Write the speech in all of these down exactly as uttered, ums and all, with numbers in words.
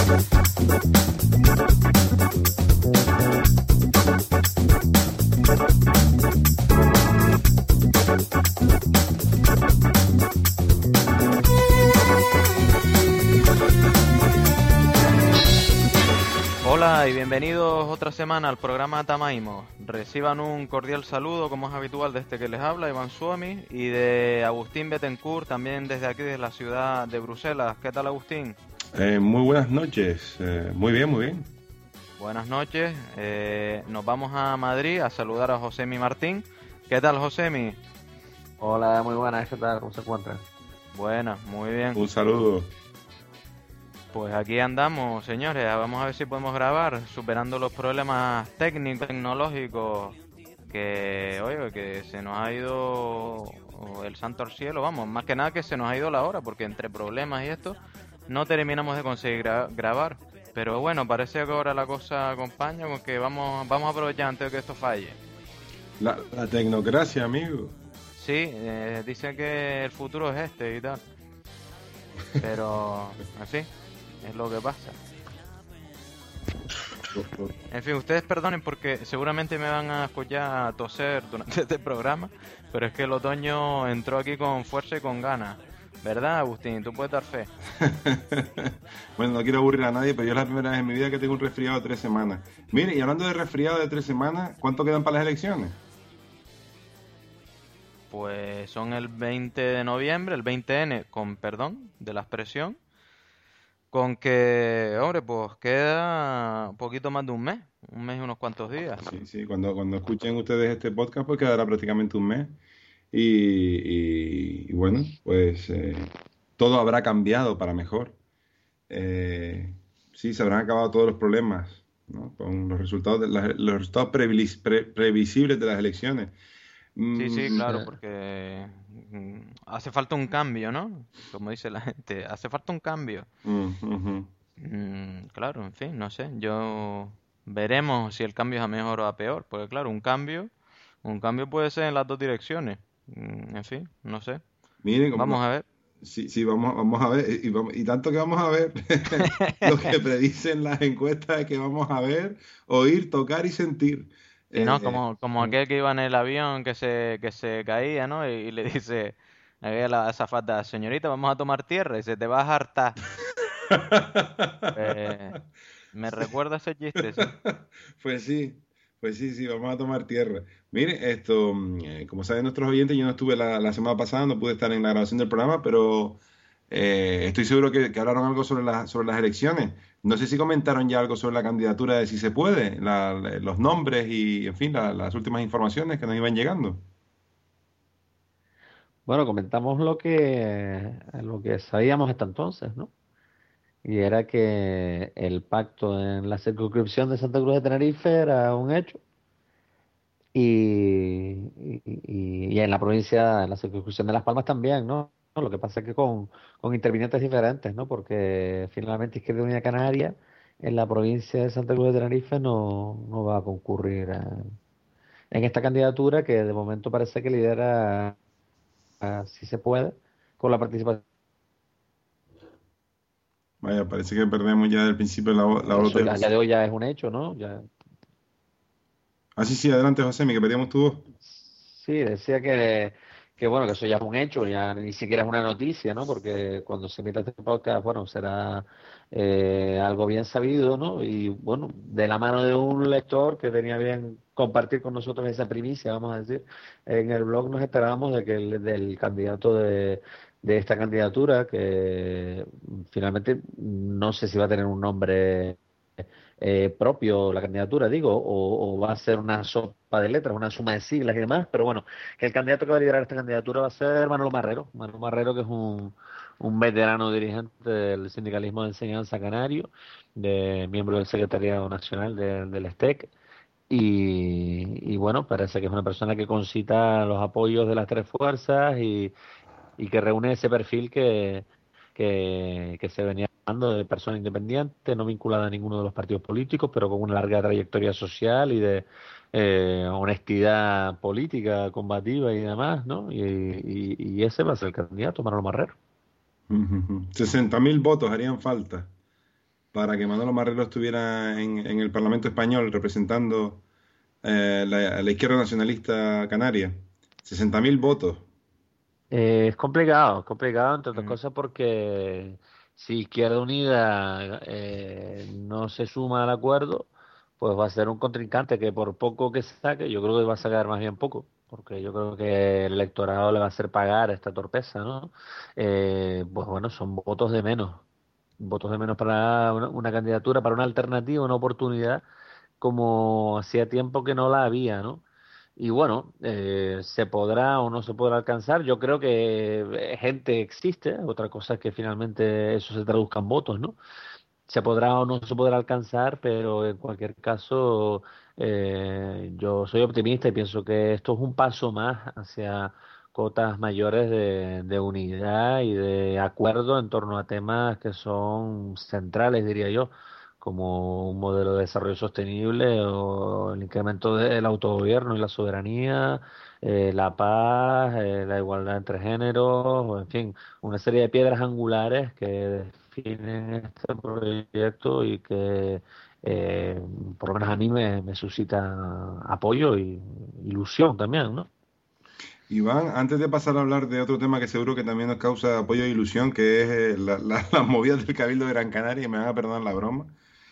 Hola y bienvenidos otra semana al programa Tamaimo. Reciban un cordial saludo, como es habitual, de este que les habla, Iván Suomi, y de Agustín Betancourt, también desde aquí, desde la ciudad de Bruselas. ¿Qué tal, Agustín? Eh, muy buenas noches. Eh, muy bien, muy bien. Buenas noches. Eh, nos vamos a Madrid a saludar a Josemi Martín. ¿Qué tal, Josemi? Hola, muy buenas. ¿Qué tal? ¿Cómo se encuentran? Buenas, muy bien. Un saludo. Pues aquí andamos, señores. Vamos a ver si podemos grabar, superando los problemas técnicos, tecnológicos, que, oye, que se nos ha ido el santo al cielo, vamos, más que nada que se nos ha ido la hora, porque entre problemas y esto no terminamos de conseguir gra- grabar. Pero bueno, parece que ahora la cosa acompaña, con que vamos, vamos a aprovechar antes de que esto falle. La, la tecnocracia, amigo. Sí, eh, dicen que el futuro es este y tal. Pero, así, es lo que pasa. En fin, ustedes perdonen porque seguramente me van a escuchar toser durante este programa, pero es que el otoño entró aquí con fuerza y con ganas. ¿Verdad, Agustín? ¿Tú puedes dar fe? Bueno, no quiero aburrir a nadie, pero yo es la primera vez en mi vida que tengo un resfriado de tres semanas. Mire, y hablando de resfriado de tres semanas, ¿cuánto quedan para las elecciones? Pues son el veinte de noviembre, el veinte ene, con perdón de la expresión, con que, hombre, pues queda un poquito más de un mes, un mes y unos cuantos días. Sí, sí, cuando, cuando escuchen ustedes este podcast, pues quedará prácticamente un mes. Y, y- y bueno, pues eh, todo habrá cambiado para mejor. Eh, sí, se habrán acabado todos los problemas, ¿no? Con los resultados, de las- los resultados previs- pre- previsibles de las elecciones. Sí, sí, Mm, claro, Eh, porque mm, hace falta un cambio, ¿no? Como dice la gente, hace falta un cambio. mm, ujú. Mm, claro, en fin, no sé, yo veremos si el cambio es a mejor o a peor, porque claro, un cambio, un cambio puede ser en las dos direcciones. Mm, en fin, no sé. Miren, Vamos como, a ver. sí, sí, vamos, vamos a ver, y, y vamos- y tanto que vamos a ver, lo que predicen las encuestas es que vamos a ver, oír, tocar y sentir. Si no, Eh, como, como aquel que iba en el avión que se, que se caía, ¿no? Y, y le dice a la azafata, señorita, vamos a tomar tierra y se te va a hartar. Eh, me recuerda ese chiste, sí. Pues sí, pues sí, sí, vamos a tomar tierra. Mire, esto, mm, eh, como saben nuestros oyentes, yo no estuve la, la semana pasada, no pude estar en la grabación del programa, pero eh, estoy seguro que, que hablaron algo sobre, la- sobre las elecciones. No sé si comentaron ya algo sobre la candidatura de Si Se Puede, la- la- los nombres y, en fin, la- las últimas informaciones que nos iban llegando. Bueno, comentamos lo que, lo que sabíamos hasta entonces, ¿no? Y era que el pacto en la circunscripción de Santa Cruz de Tenerife era un hecho y, y, y- y en la provincia, en la circunscripción de Las Palmas también, ¿no? Lo que pasa es que con, con intervinientes diferentes, ¿no? Porque finalmente Izquierda Unida Canaria en la provincia de Santa Cruz de Tenerife no, no va a concurrir a- en esta candidatura que de momento parece que lidera, a- si se puede, con la participación. Vaya, parece que perdemos ya del principio la, vo- la voz Eso de ya, ya José. de hoy ya es un hecho, ¿no? Ya. Ah, sí, sí, adelante, José, mi que perdíamos tu voz. Sí, decía que, que bueno, que eso ya es un hecho, ya ni siquiera es una noticia, ¿no? Porque cuando se emita este podcast, bueno, será eh, algo bien sabido, ¿no? Y bueno, de la mano de un lector que tenía bien compartir con nosotros esa primicia, vamos a decir, en el blog nos enterábamos de que el, del candidato de, de esta candidatura, que finalmente no sé si va a tener un nombre eh, propio la candidatura, digo, o, o va a ser una sopa de letras, una suma de siglas y demás, pero bueno, que el candidato que va a liderar esta candidatura va a ser Manolo Marrero, Manolo Marrero que es un, un veterano dirigente del sindicalismo de enseñanza canario, de miembro del Secretariado Nacional de- del STEC, y, y bueno, parece que es una persona que concita los apoyos de las tres fuerzas y, y que reúne ese perfil que, que, que se venía dando de persona independiente, no vinculada a ninguno de los partidos políticos, pero con una larga trayectoria social y de eh, honestidad política, combativa y demás, ¿no? Y, y, y ese va a ser el candidato, Manolo Marrero. sesenta mil votos harían falta. para que Manolo Marrero estuviera en, en el Parlamento español representando eh, la, la izquierda nacionalista canaria. Sesenta mil votos. Eh, es complicado, es complicado entre otras Mm. cosas porque si Izquierda Unida eh, no se suma al acuerdo, pues va a ser un contrincante que por poco que saque, yo creo que va a sacar más bien poco, porque yo creo que el electorado le va a hacer pagar esta torpeza, ¿no? Eh, pues bueno, son votos de menos, votos de menos para una, una candidatura, para una alternativa, una oportunidad, como hacía tiempo que no la había, ¿no? Y bueno, eh, se podrá o no se podrá alcanzar. Yo creo que eh, gente existe. Otra cosa es que finalmente eso se traduzca en votos, ¿no? Se podrá o no se podrá alcanzar, pero en cualquier caso, eh, yo soy optimista y pienso que esto es un paso más hacia cotas mayores de, de unidad y de acuerdo en torno a temas que son centrales, diría yo, como un modelo de desarrollo sostenible o el incremento del autogobierno y la soberanía, eh, la paz, eh, la igualdad entre géneros, o en fin, una serie de piedras angulares que definen este proyecto y que eh, por lo menos a mí me, me suscita apoyo y ilusión también, ¿no? Iván, antes de pasar a hablar de otro tema que seguro que también nos causa apoyo e ilusión, que es eh, la- la- las movidas del Cabildo de Gran Canaria, y me van a perdonar la broma,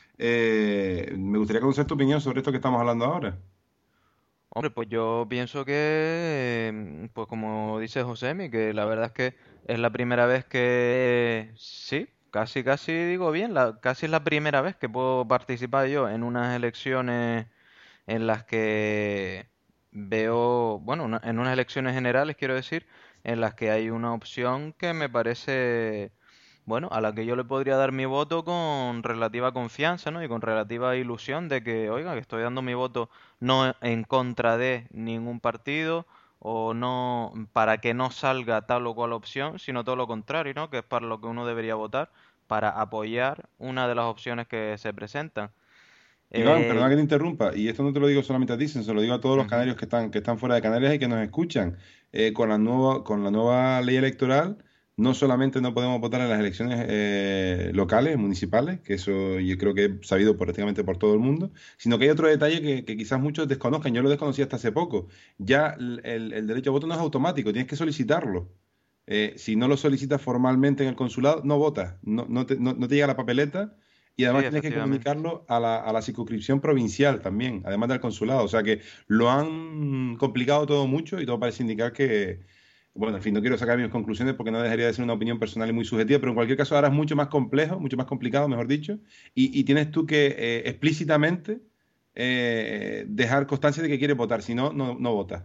eh, me gustaría conocer tu opinión sobre esto que estamos hablando ahora. Hombre, pues yo pienso que, mm, pues como dice Josemi, que la verdad es que es la primera vez que, sí, casi casi digo bien, la, casi es la primera vez que puedo participar yo en unas elecciones en las que veo, bueno, una- en unas elecciones generales quiero decir, en las que hay una opción que me parece, bueno, a la que yo le podría dar mi voto con relativa confianza, ¿no? Y con relativa ilusión de que, oiga, que estoy dando mi voto no en contra de ningún partido o no para que no salga tal o cual opción, sino todo lo contrario, ¿no? Que es para lo que uno debería votar, para apoyar una de las opciones que se presentan. Iván, perdona Eh, que te interrumpa, y esto no te lo digo solamente a ti, sino se lo digo a todos los ujú. canarios que están, que están fuera de Canarias y que nos escuchan. Eh, con la nueva, con la nueva ley electoral, no solamente no podemos votar en las elecciones eh, locales, municipales, que eso yo creo que es sabido prácticamente por todo el mundo, sino que hay otro detalle que, que quizás muchos desconozcan. Yo lo desconocí hasta hace poco. Ya el, el- el derecho a voto no es automático, tienes que solicitarlo. Eh, si no lo solicitas formalmente en el consulado, no votas, no, no te, no no te llega la papeleta y Sí, además tienes que efectivamente. comunicarlo a la, a la circunscripción provincial también, además del consulado. O sea que lo han complicado todo mucho y todo parece indicar que, bueno, en fin, no quiero sacar mis conclusiones porque no dejaría de ser una opinión personal y muy subjetiva, pero en cualquier caso ahora es mucho más complejo, mucho más complicado, mejor dicho, y, y tienes tú que eh, explícitamente eh, dejar constancia de que quieres votar, si no, no, no votas.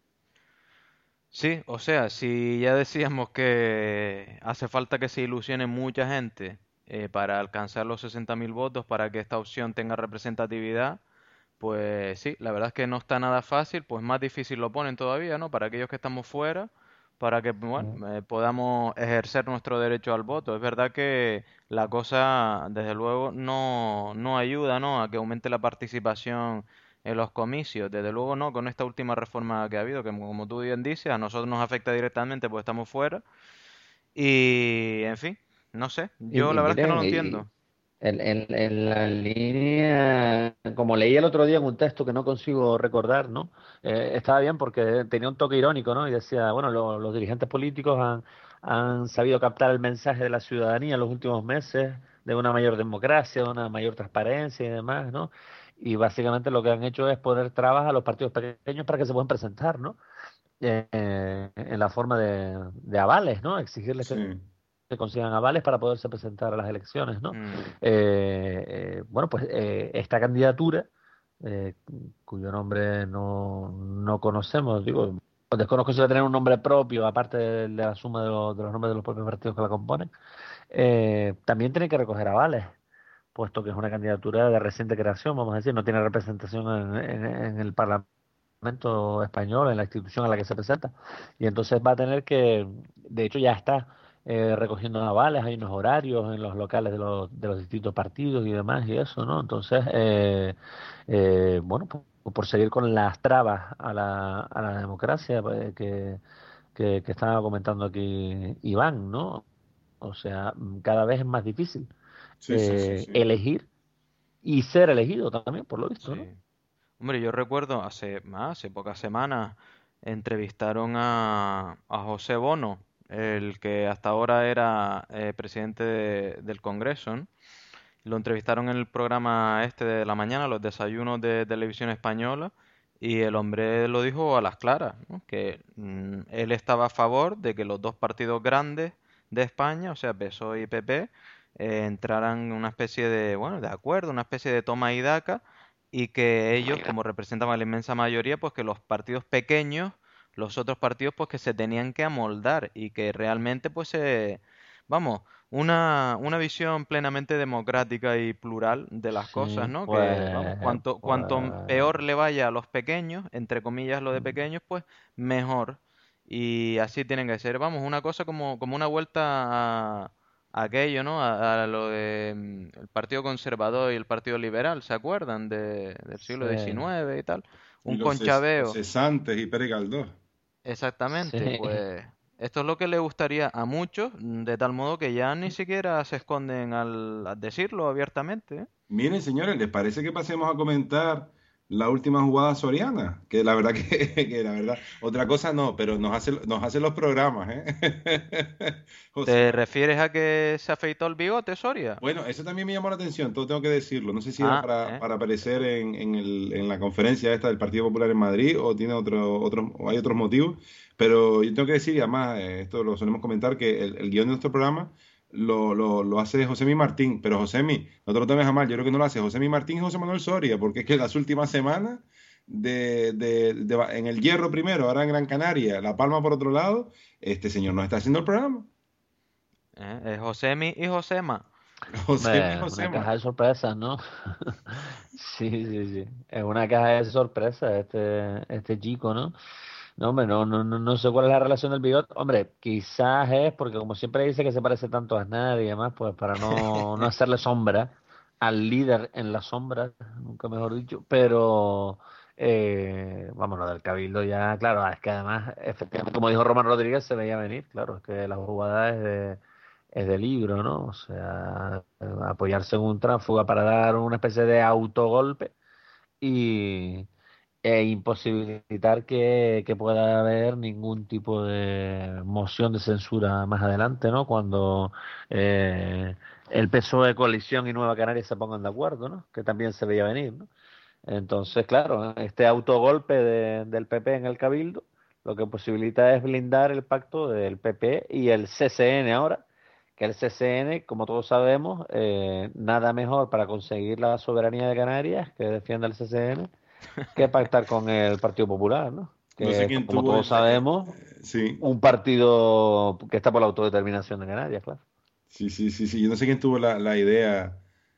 Sí, o sea, si ya decíamos que hace falta que se ilusione mucha gente eh, para alcanzar los sesenta mil votos para que esta opción tenga representatividad, pues sí, la verdad es que no está nada fácil, pues más difícil lo ponen todavía, ¿no? Para aquellos que estamos fuera, para que, Mm. bueno, eh, podamos ejercer nuestro derecho al voto. Es verdad que la cosa, desde luego, no, no ayuda, ¿no? A que aumente la participación en los comicios. Desde luego, no, con esta última reforma que ha habido, que como tú bien dices, a nosotros nos afecta directamente porque estamos fuera. Y, en fin, no sé, yo Y, y la verdad es que no lo miren, entiendo. y en, en, en la línea, como leí el otro día en un texto que no consigo recordar, ¿no? Eh, estaba bien porque tenía un toque irónico, ¿no? Y decía, bueno, lo- los dirigentes políticos han, han sabido captar el mensaje de la ciudadanía en los últimos meses de una mayor democracia, de una mayor transparencia y demás, ¿no? Y básicamente lo que han hecho es poner trabas a los partidos pequeños para que se puedan presentar, ¿no? Eh, en la forma de, de avales, ¿no? Exigirles Sí. que se consigan avales para poderse presentar a las elecciones, ¿no? Mm, Eh, eh, bueno, pues eh, esta candidatura, eh, cuyo nombre no, no conocemos, digo, desconozco si va a tener un nombre propio, aparte de, de la suma de, los de los nombres de los propios partidos que la componen, eh, también tiene que recoger avales, puesto que es una candidatura de reciente creación, vamos a decir, no tiene representación en, en- en el Parlamento español, en la institución a la que se presenta, y entonces va a tener que, de hecho ya está eh, recogiendo avales, hay unos horarios en los locales de los, de los distintos partidos y demás, y eso, ¿no? Entonces, eh, eh, bueno, por, por seguir con las trabas a la, a la democracia pues, que, que, que estaba comentando aquí Iván, ¿no? O sea, mm, cada vez es más difícil. Sí, sí, sí, eh, sí. elegir y ser elegido también, por lo visto, ¿no? Sí. Hombre, yo recuerdo hace más, hace pocas semanas, entrevistaron a, a José Bono, el que hasta ahora era eh, presidente de- del Congreso, ¿no? Lo entrevistaron en el programa este de la mañana, los desayunos de televisión española, y el hombre lo dijo a las claras, ¿no? Que mm, él estaba a favor de que los dos partidos grandes de España, o sea, P S O E y P P, eh, entraran en una especie de, bueno, de acuerdo, una especie de toma y daca, y que ellos, como representaban a la inmensa mayoría, pues que los partidos pequeños, los otros partidos, pues que se tenían que amoldar y que realmente, pues, se, vamos, una, una visión plenamente democrática y plural de las cosas, Sí, ¿no? Que, vamos, pues, cuanto, cuanto pues peor le vaya a los pequeños, entre comillas lo de pequeños, pues mejor. Y así tienen que ser, vamos, una cosa como, como una vuelta a, a aquello, ¿no? A, a lo de mm, el Partido Conservador y el Partido Liberal, ¿se acuerdan? De, del siglo sí, diecinueve y tal. Y Un los, ces- los conchabeo. cesantes y Pérez Galdós. Exactamente, sí. pues esto es lo que le gustaría a muchos, mm, de tal modo que ya ni siquiera se esconden al, al decirlo abiertamente, ¿eh? Miren, señores, ¿les parece que pasemos a comentar la última jugada soriana? Que la verdad que, que la verdad, otra cosa no, pero nos hace, nos hace los programas, ¿eh? José, ¿Te refieres a que se afeitó el bigote, Soria? bueno, eso también me llamó la atención, todo tengo que decirlo. No sé si era Ah, para, ¿eh? para aparecer en, en el- en la conferencia esta del Partido Popular en Madrid o tiene otro, otro, o hay otros motivos, pero yo tengo que decir, y además, eh, esto lo solemos comentar, que el, el guión de nuestro programa lo, lo, lo hace Josemi Martín, pero Josemi, no te lo tomes a mal, yo creo que no lo hace Josemi Martín y José Manuel Soria, porque es que las últimas semanas, de, de- de- en el Hierro primero, ahora en Gran Canaria, La Palma por otro lado, este señor nos está haciendo el programa. ¿Eh? Es Josemi y Josema. Josemi y Hombre, una Josema. caja de sorpresas, ¿no? Sí, sí, sí. Es una caja de sorpresas este, este chico, ¿no? No, hombre, no, no, no, no sé cuál es la relación del bigote. Hombre, quizás es porque como siempre dice que se parece tanto a Aznar y demás, pues para no, no hacerle sombra al líder en la sombra, nunca mejor dicho, pero eh, vamos, lo del Cabildo ya, claro, es que además, efectivamente, como dijo Román Rodríguez, se veía venir, claro, es que la jugada es de, es de libro, ¿no? O sea, apoyarse en un tránsfuga para dar una especie de autogolpe y e imposibilitar que, que pueda haber ningún tipo de moción de censura más adelante, ¿no? Cuando eh, el P S O E, Coalición y Nueva Canarias se pongan de acuerdo, ¿no? Que también se veía venir, ¿no? Entonces, claro, este autogolpe de- del P P en el Cabildo lo que posibilita es blindar el pacto del P P y el C C N ahora, que el C C N, como todos sabemos, eh, nada mejor para conseguir la soberanía de Canarias que defienda el C C N que pactar con el Partido Popular, ¿no? No sé Que quién como tuvo todos el... eh, sabemos, sí, un partido que está por la autodeterminación de Canarias, claro. sí, sí, sí, sí. Yo no sé quién tuvo la, la idea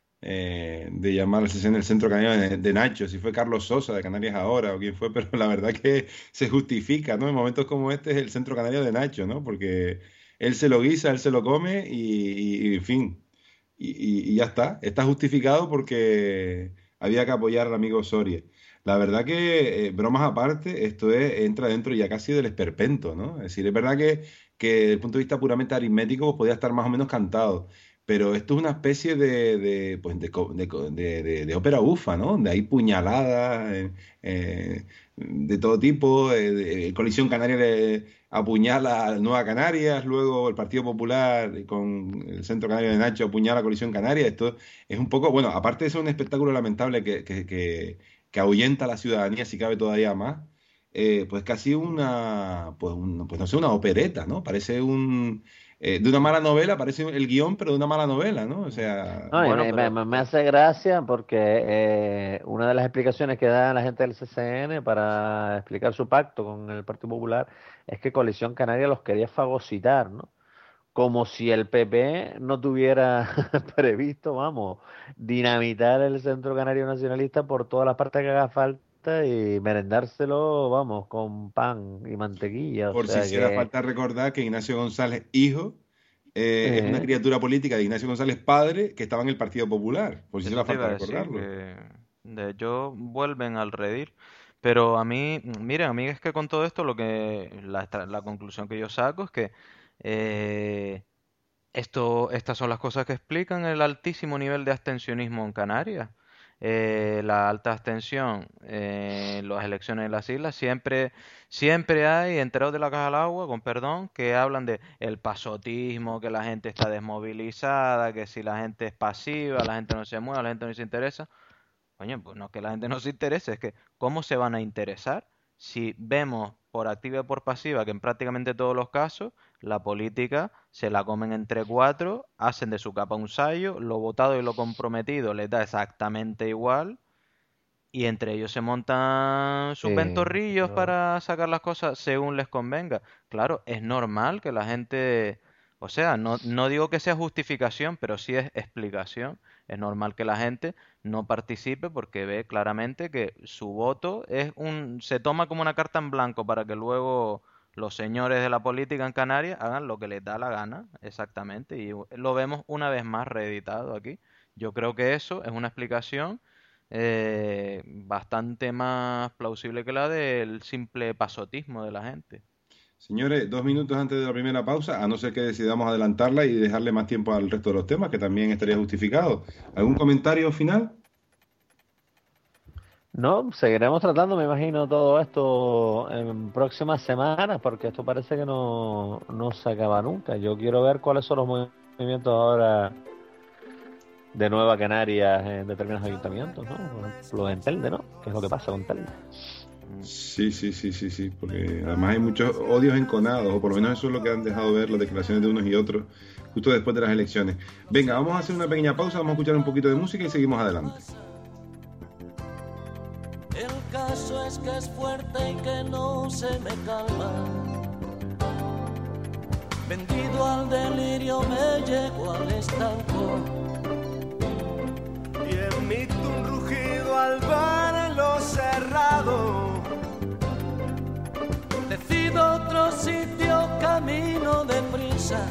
eh, de llamar al C C N el Centro Canario de, de Nacho, si fue Carlos Sosa de Canarias Ahora o quién fue, pero la verdad que se justifica, ¿no? En momentos como este es el Centro Canario de Nacho, ¿no? Porque él se lo guisa, él se lo come y, y- y en fin, y, y- y ya está. Está justificado porque había que apoyar al amigo Soria. La verdad que, eh, bromas aparte, esto es- entra dentro ya casi del esperpento, ¿no? Es decir, es verdad que, que desde el punto de vista puramente aritmético pues, podía estar más o menos cantado. Pero esto es una especie de, de, pues, de, co- de co- de- de- de ópera bufa, ¿no? Donde hay puñaladas eh, eh, de todo tipo. Eh, de- Colisión Canaria le apuñala a Nueva Canarias, luego el Partido Popular con el Centro Canario de Nacho apuñala a Colisión Canaria. Esto es un poco, bueno, aparte de ser un espectáculo lamentable que, que, que, que ahuyenta a la ciudadanía, si cabe todavía más, eh, pues casi una, pues, un- pues no sé, una opereta, ¿no? Parece un eh, de una mala novela, parece el guión, pero de una mala novela, ¿no? O Mm. sea, No, y Bueno, me, me- pero me hace gracia porque eh, una de las explicaciones que da la gente del C C N para explicar su pacto con el Partido Popular es que Coalición Canaria los quería fagocitar, ¿no? Como si el P P no tuviera previsto, vamos, dinamitar el Centro Canario Nacionalista por todas las partes que haga falta y merendárselo, vamos, con pan y mantequilla. O por si sea hiciera que falta recordar que Ignacio González, hijo, eh, es una eh, criatura política de Ignacio González, padre, que estaba en el Partido Popular, por si eso hiciera te falta iba a decir, recordarlo. que de hecho vuelven al redil. Pero a mí, miren, a mí es que con todo esto lo que la, estra- la conclusión que yo saco es que eh, Esto, estas son las cosas que explican el altísimo nivel de abstencionismo en Canarias. Eh, la alta abstención eh, en las elecciones de las islas, siempre, siempre hay enterados de la caja al agua, con perdón, que hablan de el pasotismo, que la gente está desmovilizada, que si la gente es pasiva, la gente no se mueve, la gente no se interesa. Coño, pues no es que la gente no se interese, es que ¿cómo se van a interesar si vemos por activa y por pasiva que en prácticamente todos los casos la política se la comen entre cuatro, hacen de su capa un sayo, lo votado y lo comprometido les da exactamente igual y entre ellos se montan sus Sí, ventorrillos yo- para sacar las cosas según les convenga? Claro, es normal que la gente, o sea, no, no digo que sea justificación, pero sí es explicación. Es normal que la gente no participe porque ve claramente que su voto es un, se toma como una carta en blanco para que luego los señores de la política en Canarias hagan lo que les da la gana, exactamente, y lo vemos una vez más reeditado aquí. Yo creo que eso es una explicación eh, bastante más plausible que la del simple pasotismo de la gente. Señores, dos minutos antes de la primera pausa, a no ser que decidamos adelantarla y dejarle más tiempo al resto de los temas, que también estaría justificado. ¿Algún comentario final? No, seguiremos tratando, me imagino, todo esto en próximas semanas, porque esto parece que no, no se acaba nunca. Yo quiero ver cuáles son los movimientos ahora de Nueva Canarias en determinados ayuntamientos, ¿no? Por ejemplo, en Telde, ¿no? ¿Qué es lo que pasa con Telde? Mm. Sí, sí, sí, sí, sí, porque además hay muchos odios enconados, o por lo menos eso es lo que han dejado ver las declaraciones de unos y otros justo después de las elecciones. Venga, vamos a hacer una pequeña pausa, vamos a escuchar un poquito de música y seguimos adelante. El caso es que es fuerte y que no se me calma. Vendido al delirio me llego al estanco y emito un rugido al verlo cerrado. Decido otro sitio, camino deprisa,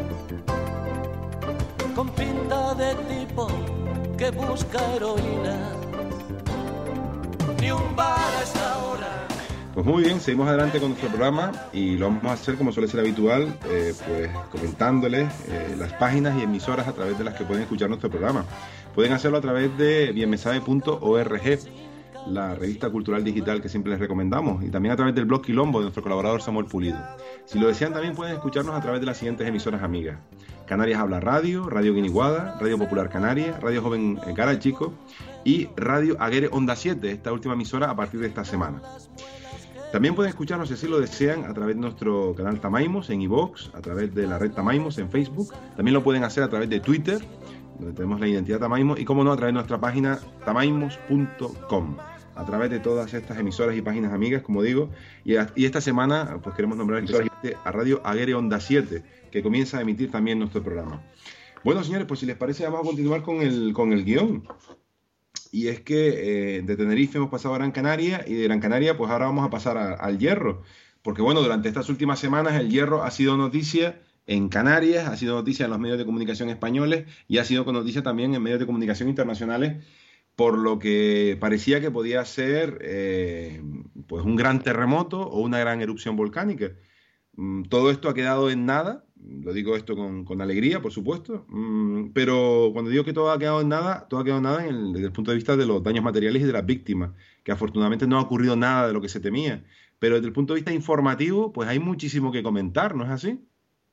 con pinta de tipo que busca heroína. Ni un bar a esta hora. Pues muy bien, seguimos adelante con nuestro programa y lo vamos a hacer como suele ser habitual, eh, pues comentándoles eh, las páginas y emisoras a través de las que pueden escuchar nuestro programa. Pueden hacerlo a través de bien me sabe punto org, la revista cultural digital que siempre les recomendamos, y también a través del blog Quilombo de nuestro colaborador Samuel Pulido. Si lo desean, también pueden escucharnos a través de las siguientes emisoras amigas: Canarias Habla Radio, Radio Guiniguada, Radio Popular Canaria, Radio Joven Cara Chico y Radio Aguere Onda siete, esta última emisora a partir de esta semana. También pueden escucharnos, si así lo desean, a través de nuestro canal Tamaimos en iVoox, a través de la red Tamaimos en Facebook. También lo pueden hacer a través de Twitter, donde tenemos la identidad Tamaimos, y como no, a través de nuestra página tamaimos punto com. A través de todas estas emisoras y páginas amigas, como digo, y, a, y esta semana pues queremos nombrar especialmente a Radio Aguere Onda siete, que comienza a emitir también nuestro programa. Bueno, señores, pues si les parece vamos a continuar con el, con el guión. Y es que eh, de Tenerife hemos pasado a Gran Canaria y de Gran Canaria pues ahora vamos a pasar a, al Hierro. Porque bueno, durante estas últimas semanas el Hierro ha sido noticia en Canarias, ha sido noticia en los medios de comunicación españoles y ha sido noticia también en medios de comunicación internacionales, por lo que parecía que podía ser eh, pues un gran terremoto o una gran erupción volcánica. Mm, todo esto ha quedado en nada, lo digo esto con, con alegría, por supuesto, mm, pero cuando digo que todo ha quedado en nada, todo ha quedado en nada en el, desde el punto de vista de los daños materiales y de las víctimas, que afortunadamente no ha ocurrido nada de lo que se temía. Pero desde el punto de vista informativo, pues hay muchísimo que comentar, ¿no es así?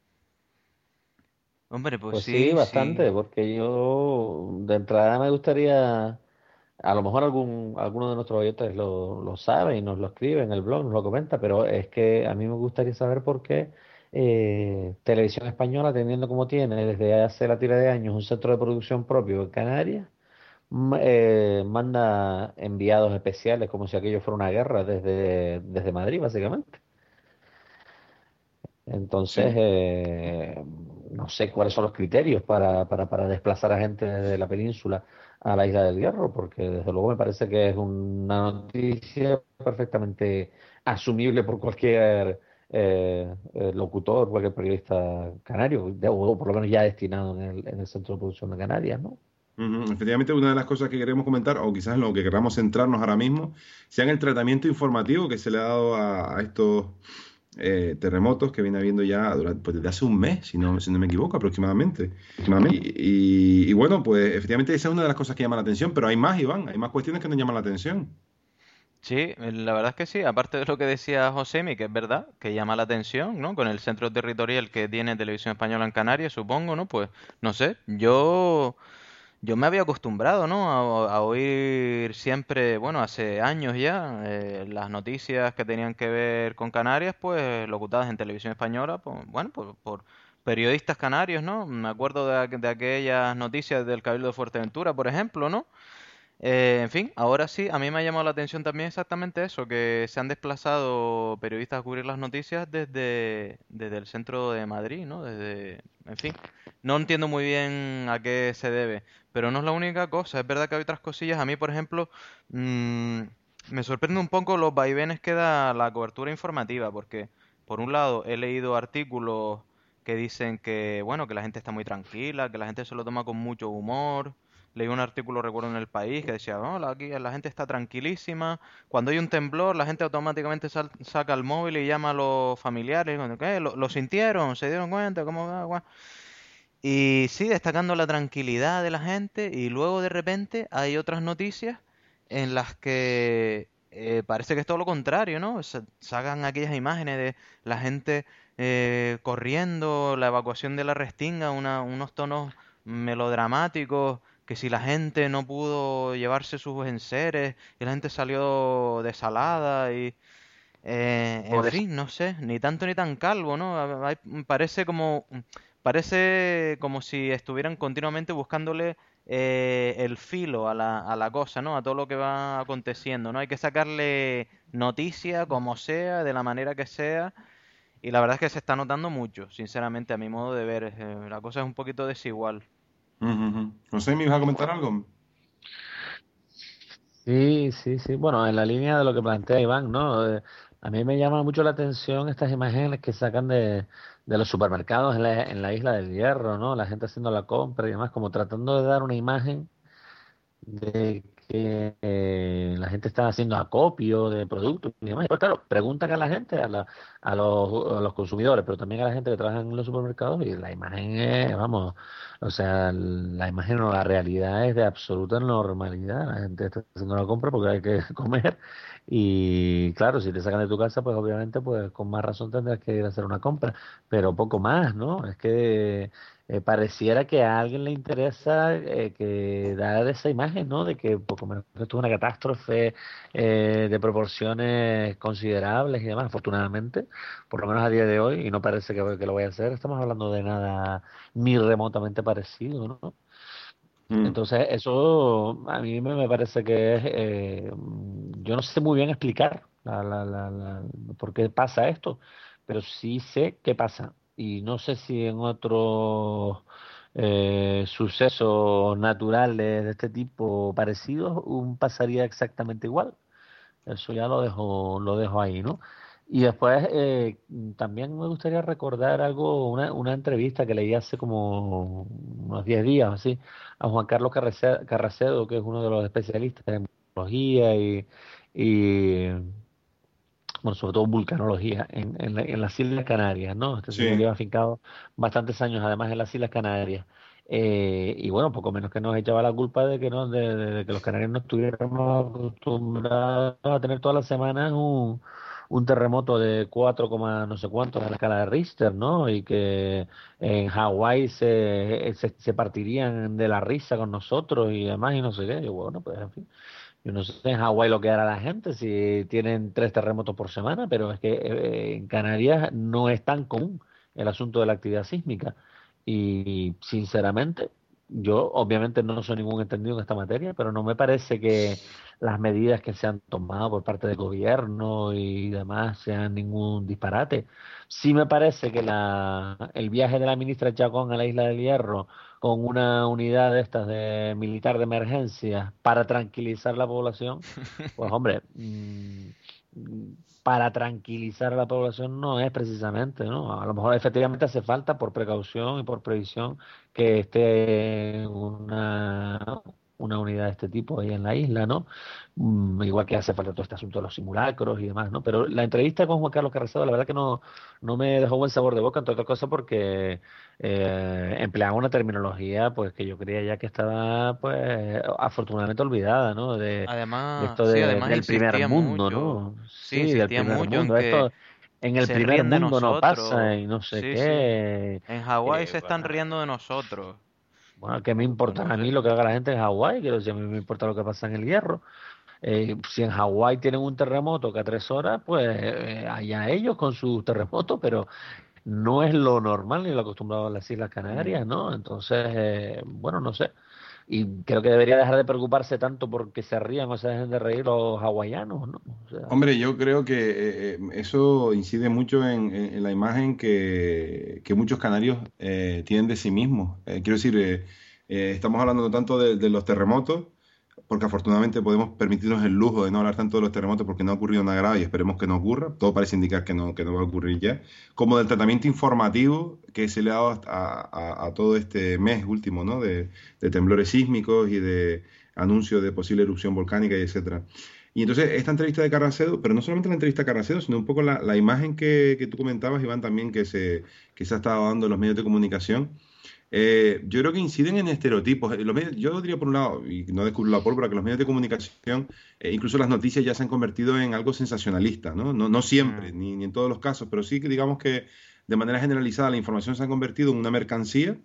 Hombre, pues Pues sí, sí, sí. bastante, porque yo de entrada me gustaría, a lo mejor algún, alguno de nuestros oyentes lo, lo sabe y nos lo escribe en el blog, nos lo comenta, pero es que a mí me gustaría saber por qué eh, Televisión Española, teniendo como tiene desde hace la tira de años un centro de producción propio en Canarias, ma- eh, manda enviados especiales como si aquello fuera una guerra desde, desde Madrid, básicamente. Entonces, Sí. eh, no sé cuáles son los criterios para, para, para desplazar a gente desde la península a la Isla del Hierro, porque desde luego me parece que es una noticia perfectamente asumible por cualquier eh, eh, locutor, cualquier periodista canario, de- o por lo menos ya destinado en el, en el Centro de Producción de Canarias, ¿no? Ujú. Efectivamente, una de las cosas que queremos comentar, o quizás en lo que queramos centrarnos ahora mismo, sea en el tratamiento informativo que se le ha dado a, a estos eh, terremotos que viene habiendo ya durante, pues desde hace un mes, si no, si no me equivoco, aproximadamente. Y, y- y bueno, pues efectivamente esa es una de las cosas que llama la atención, pero hay más, Iván, hay más cuestiones que nos llaman la atención. Sí, eh, la verdad es que sí, aparte de lo que decía Josemi, que es verdad, que llama la atención, ¿no? Con el centro territorial que tiene Televisión Española en Canarias, supongo, ¿no? Pues, no sé, yo, yo me había acostumbrado, ¿no? A, a oír siempre, bueno, hace años ya, eh, las noticias que tenían que ver con Canarias, pues, locutadas en Televisión Española, pues, bueno, por, por periodistas canarios, ¿no? Me acuerdo de, aqu- de aquellas noticias del Cabildo de Fuerteventura, por ejemplo, ¿no? Eh, en fin, ahora sí, a mí me ha llamado la atención también exactamente eso, que se han desplazado periodistas a cubrir las noticias desde, desde el centro de Madrid, ¿no? Desde, en fin, no entiendo muy bien a qué se debe, pero no es la única cosa, es verdad que hay otras cosillas. A mí, por ejemplo, mm, me sorprende un poco los vaivenes que da la cobertura informativa, porque por un lado he leído artículos que dicen que, bueno, que la gente está muy tranquila, que la gente se lo toma con mucho humor. Leí un artículo, recuerdo, en El País que decía, no, la- aquí la gente está tranquilísima. Cuando hay un temblor, la gente automáticamente sal- saca el móvil y llama a los familiares. Y cuando, ¿qué? ¿Lo, lo sintieron? ¿Se dieron cuenta? ¿Cómo va? Guau?". Y sí, destacando la tranquilidad de la gente. Y luego de repente hay otras noticias en las que eh, parece que es todo lo contrario, ¿no? Sa- Sacan aquellas imágenes de la gente eh, corriendo, la evacuación de la Restinga, una- unos tonos melodramáticos, que si la gente no pudo llevarse sus enseres y la gente salió desalada y... eh, en fin, no sé, ni tanto ni tan calvo, ¿no? A- hay- Parece como, parece como si estuvieran continuamente buscándole eh, el filo a la, a la cosa, ¿no? A todo lo que va aconteciendo, ¿no? Hay que sacarle noticia, como sea, de la manera que sea, y la verdad es que se está notando mucho, sinceramente, a mi modo de ver. Eh, la cosa es un poquito desigual. Ujú, ujú. José, ¿me ibas a comentar algo? Sí, sí, sí. Bueno, en la línea de lo que plantea Iván, ¿no? Eh, a mí me llama mucho la atención estas imágenes que sacan de, de los supermercados en la, en la Isla del Hierro, ¿no? La gente haciendo la compra y demás, como tratando de dar una imagen de que eh, la gente está haciendo acopio de productos y demás. Pues claro, preguntan a la gente, a, la, a, los, a los consumidores, pero también a la gente que trabaja en los supermercados y la imagen es, vamos, o sea, la imagen o la realidad es de absoluta normalidad. La gente está haciendo la compra porque hay que comer y claro, si te sacan de tu casa, pues obviamente, pues con más razón tendrás que ir a hacer una compra, pero poco más, ¿no? Es que eh, pareciera que a alguien le interesa eh, que dar esa imagen, ¿no? De que poco menos que esto es una catástrofe eh, de proporciones considerables y demás. Afortunadamente, por lo menos a día de hoy, y no parece que, que lo vaya a hacer, estamos hablando de nada ni remotamente parecido, ¿no? Mm. Entonces, eso a mí me, me parece que es, eh, yo no sé muy bien explicar la, la, la, la- por qué pasa esto, pero sí sé qué pasa. Y no sé si en otros eh, sucesos naturales de este tipo parecidos un pasaría exactamente igual. Eso ya lo dejo, lo dejo ahí, ¿no? Y después eh, también me gustaría recordar algo, una, una entrevista que leí hace como unos diez días, así, a Juan Carlos Carrace- Carracedo, que es uno de los especialistas en vulcanología y, y bueno, sobre todo vulcanología en, en, la- en las Islas Canarias, ¿no? Este señor Sí. lleva afincado bastantes años, además, en las Islas Canarias. Eh, y bueno, poco menos que nos echaba la culpa de que no, de, de- de que los canarios no estuviéramos acostumbrados a tener todas las semanas un, un terremoto de cuatro, coma no sé cuánto en la escala de Richter, ¿no? Y que en Hawái se, se, se partirían de la risa con nosotros y demás y no sé qué. Y bueno, pues en fin. Yo no sé en Hawái lo que hará la gente si tienen tres terremotos por semana, pero es que eh, en Canarias no es tan común el asunto de la actividad sísmica. Y sinceramente, yo obviamente no soy ningún entendido en esta materia, pero no me parece que las medidas que se han tomado por parte del gobierno y demás sean ningún disparate. Sí me parece que la, el viaje de la ministra Chacón a la Isla del Hierro con una unidad de estas de militar de emergencia para tranquilizar la población, pues hombre, mm, mm, para tranquilizar a la población no es precisamente, ¿no? A lo mejor efectivamente hace falta por precaución y por previsión que esté una, una unidad de este tipo ahí en la isla, ¿no? Mm, igual que hace falta todo este asunto de los simulacros y demás, ¿no? Pero la entrevista con Juan Carlos Carrasco, la verdad que no, no me dejó buen sabor de boca, entre otras cosas porque eh, empleaba una terminología pues que yo creía ya que estaba pues afortunadamente olvidada, ¿no? De, de Además, esto sí, de, además del primer insistía mundo, mucho, ¿no? sí, Sí, del insistía primer mucho en mundo. que Esto en el se primer ríen de mundo no pasa nosotros, y no sé sí, sí. qué. En Hawái Eh, se están riendo de nosotros. bueno, ¿qué me Pues importa no a mí sé. lo que haga la gente en Hawái? Quiero decir, a mí me importa lo que pasa en el Hierro. Eh, si en Hawái tienen un terremoto cada tres horas, pues eh, allá ellos con sus terremotos, pero no es lo normal ni lo acostumbrado a las Islas Mm. Canarias, ¿no? Entonces, eh, bueno, no sé. Y creo que debería dejar de preocuparse tanto porque se rían o se dejen de reír los hawaianos, ¿no? O sea, Hombre, yo creo que eh, eh, eso incide mucho en, en- en la imagen que, que muchos canarios eh, tienen de sí mismos. Eh, quiero decir, eh, eh, estamos hablando no tanto de, de los terremotos, porque afortunadamente podemos permitirnos el lujo de no hablar tanto de los terremotos porque no ha ocurrido nada grave y esperemos que no ocurra. Todo parece indicar que no, que no va a ocurrir ya. Como del tratamiento informativo que se le ha dado hasta- a, a- a todo este mes último, ¿no? De, de temblores sísmicos y de anuncios de posible erupción volcánica y etcétera. Y entonces esta entrevista de Carracedo, pero no solamente la entrevista de Carracedo, sino un poco la, la imagen que, que tú comentabas, Iván, también que se, que se ha estado dando en los medios de comunicación, eh, yo creo que inciden en estereotipos. Eh, Los medios, yo diría por un lado, y no descubro la pólvora, que los medios de comunicación, eh, incluso las noticias ya se han convertido en algo sensacionalista, ¿no? No, no siempre, Mm. ni, ni en todos los casos, pero sí que digamos que de manera generalizada la información se ha convertido en una mercancía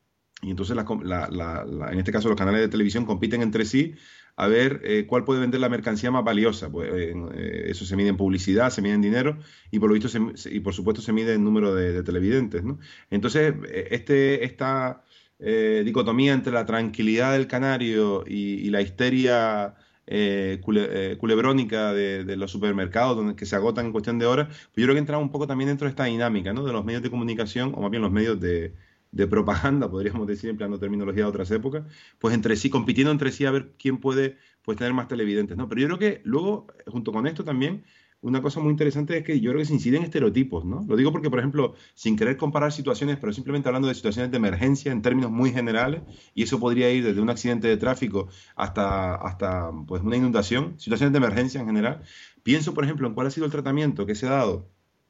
y entonces la com- la- la- la- en este caso los canales de televisión compiten entre sí a ver eh, cuál puede vender la mercancía más valiosa. Pues, eh, eh, eso se mide en publicidad, se mide en dinero y por lo visto se- se- y por supuesto se mide en número de, de televidentes, ¿no? Entonces, eh, este, esta eh, dicotomía entre la tranquilidad del canario y, y la histeria eh, cule- eh, culebrónica de, de los supermercados, donde que se agotan en cuestión de horas, pues yo creo que entra un poco también dentro de esta dinámica, ¿no? De los medios de comunicación, o más bien los medios de de propaganda, podríamos decir, empleando terminología de otras épocas, pues entre sí, compitiendo entre sí a ver quién puede pues tener más televidentes, ¿no? Pero yo creo que luego, junto con esto también, una cosa muy interesante es que yo creo que se inciden estereotipos, ¿no? Lo digo porque, por ejemplo, sin querer comparar situaciones, pero simplemente hablando de situaciones de emergencia en términos muy generales, y eso podría ir desde un accidente de tráfico hasta, hasta pues una inundación, situaciones de emergencia en general. Pienso, por ejemplo, en cuál ha sido el tratamiento que se ha dado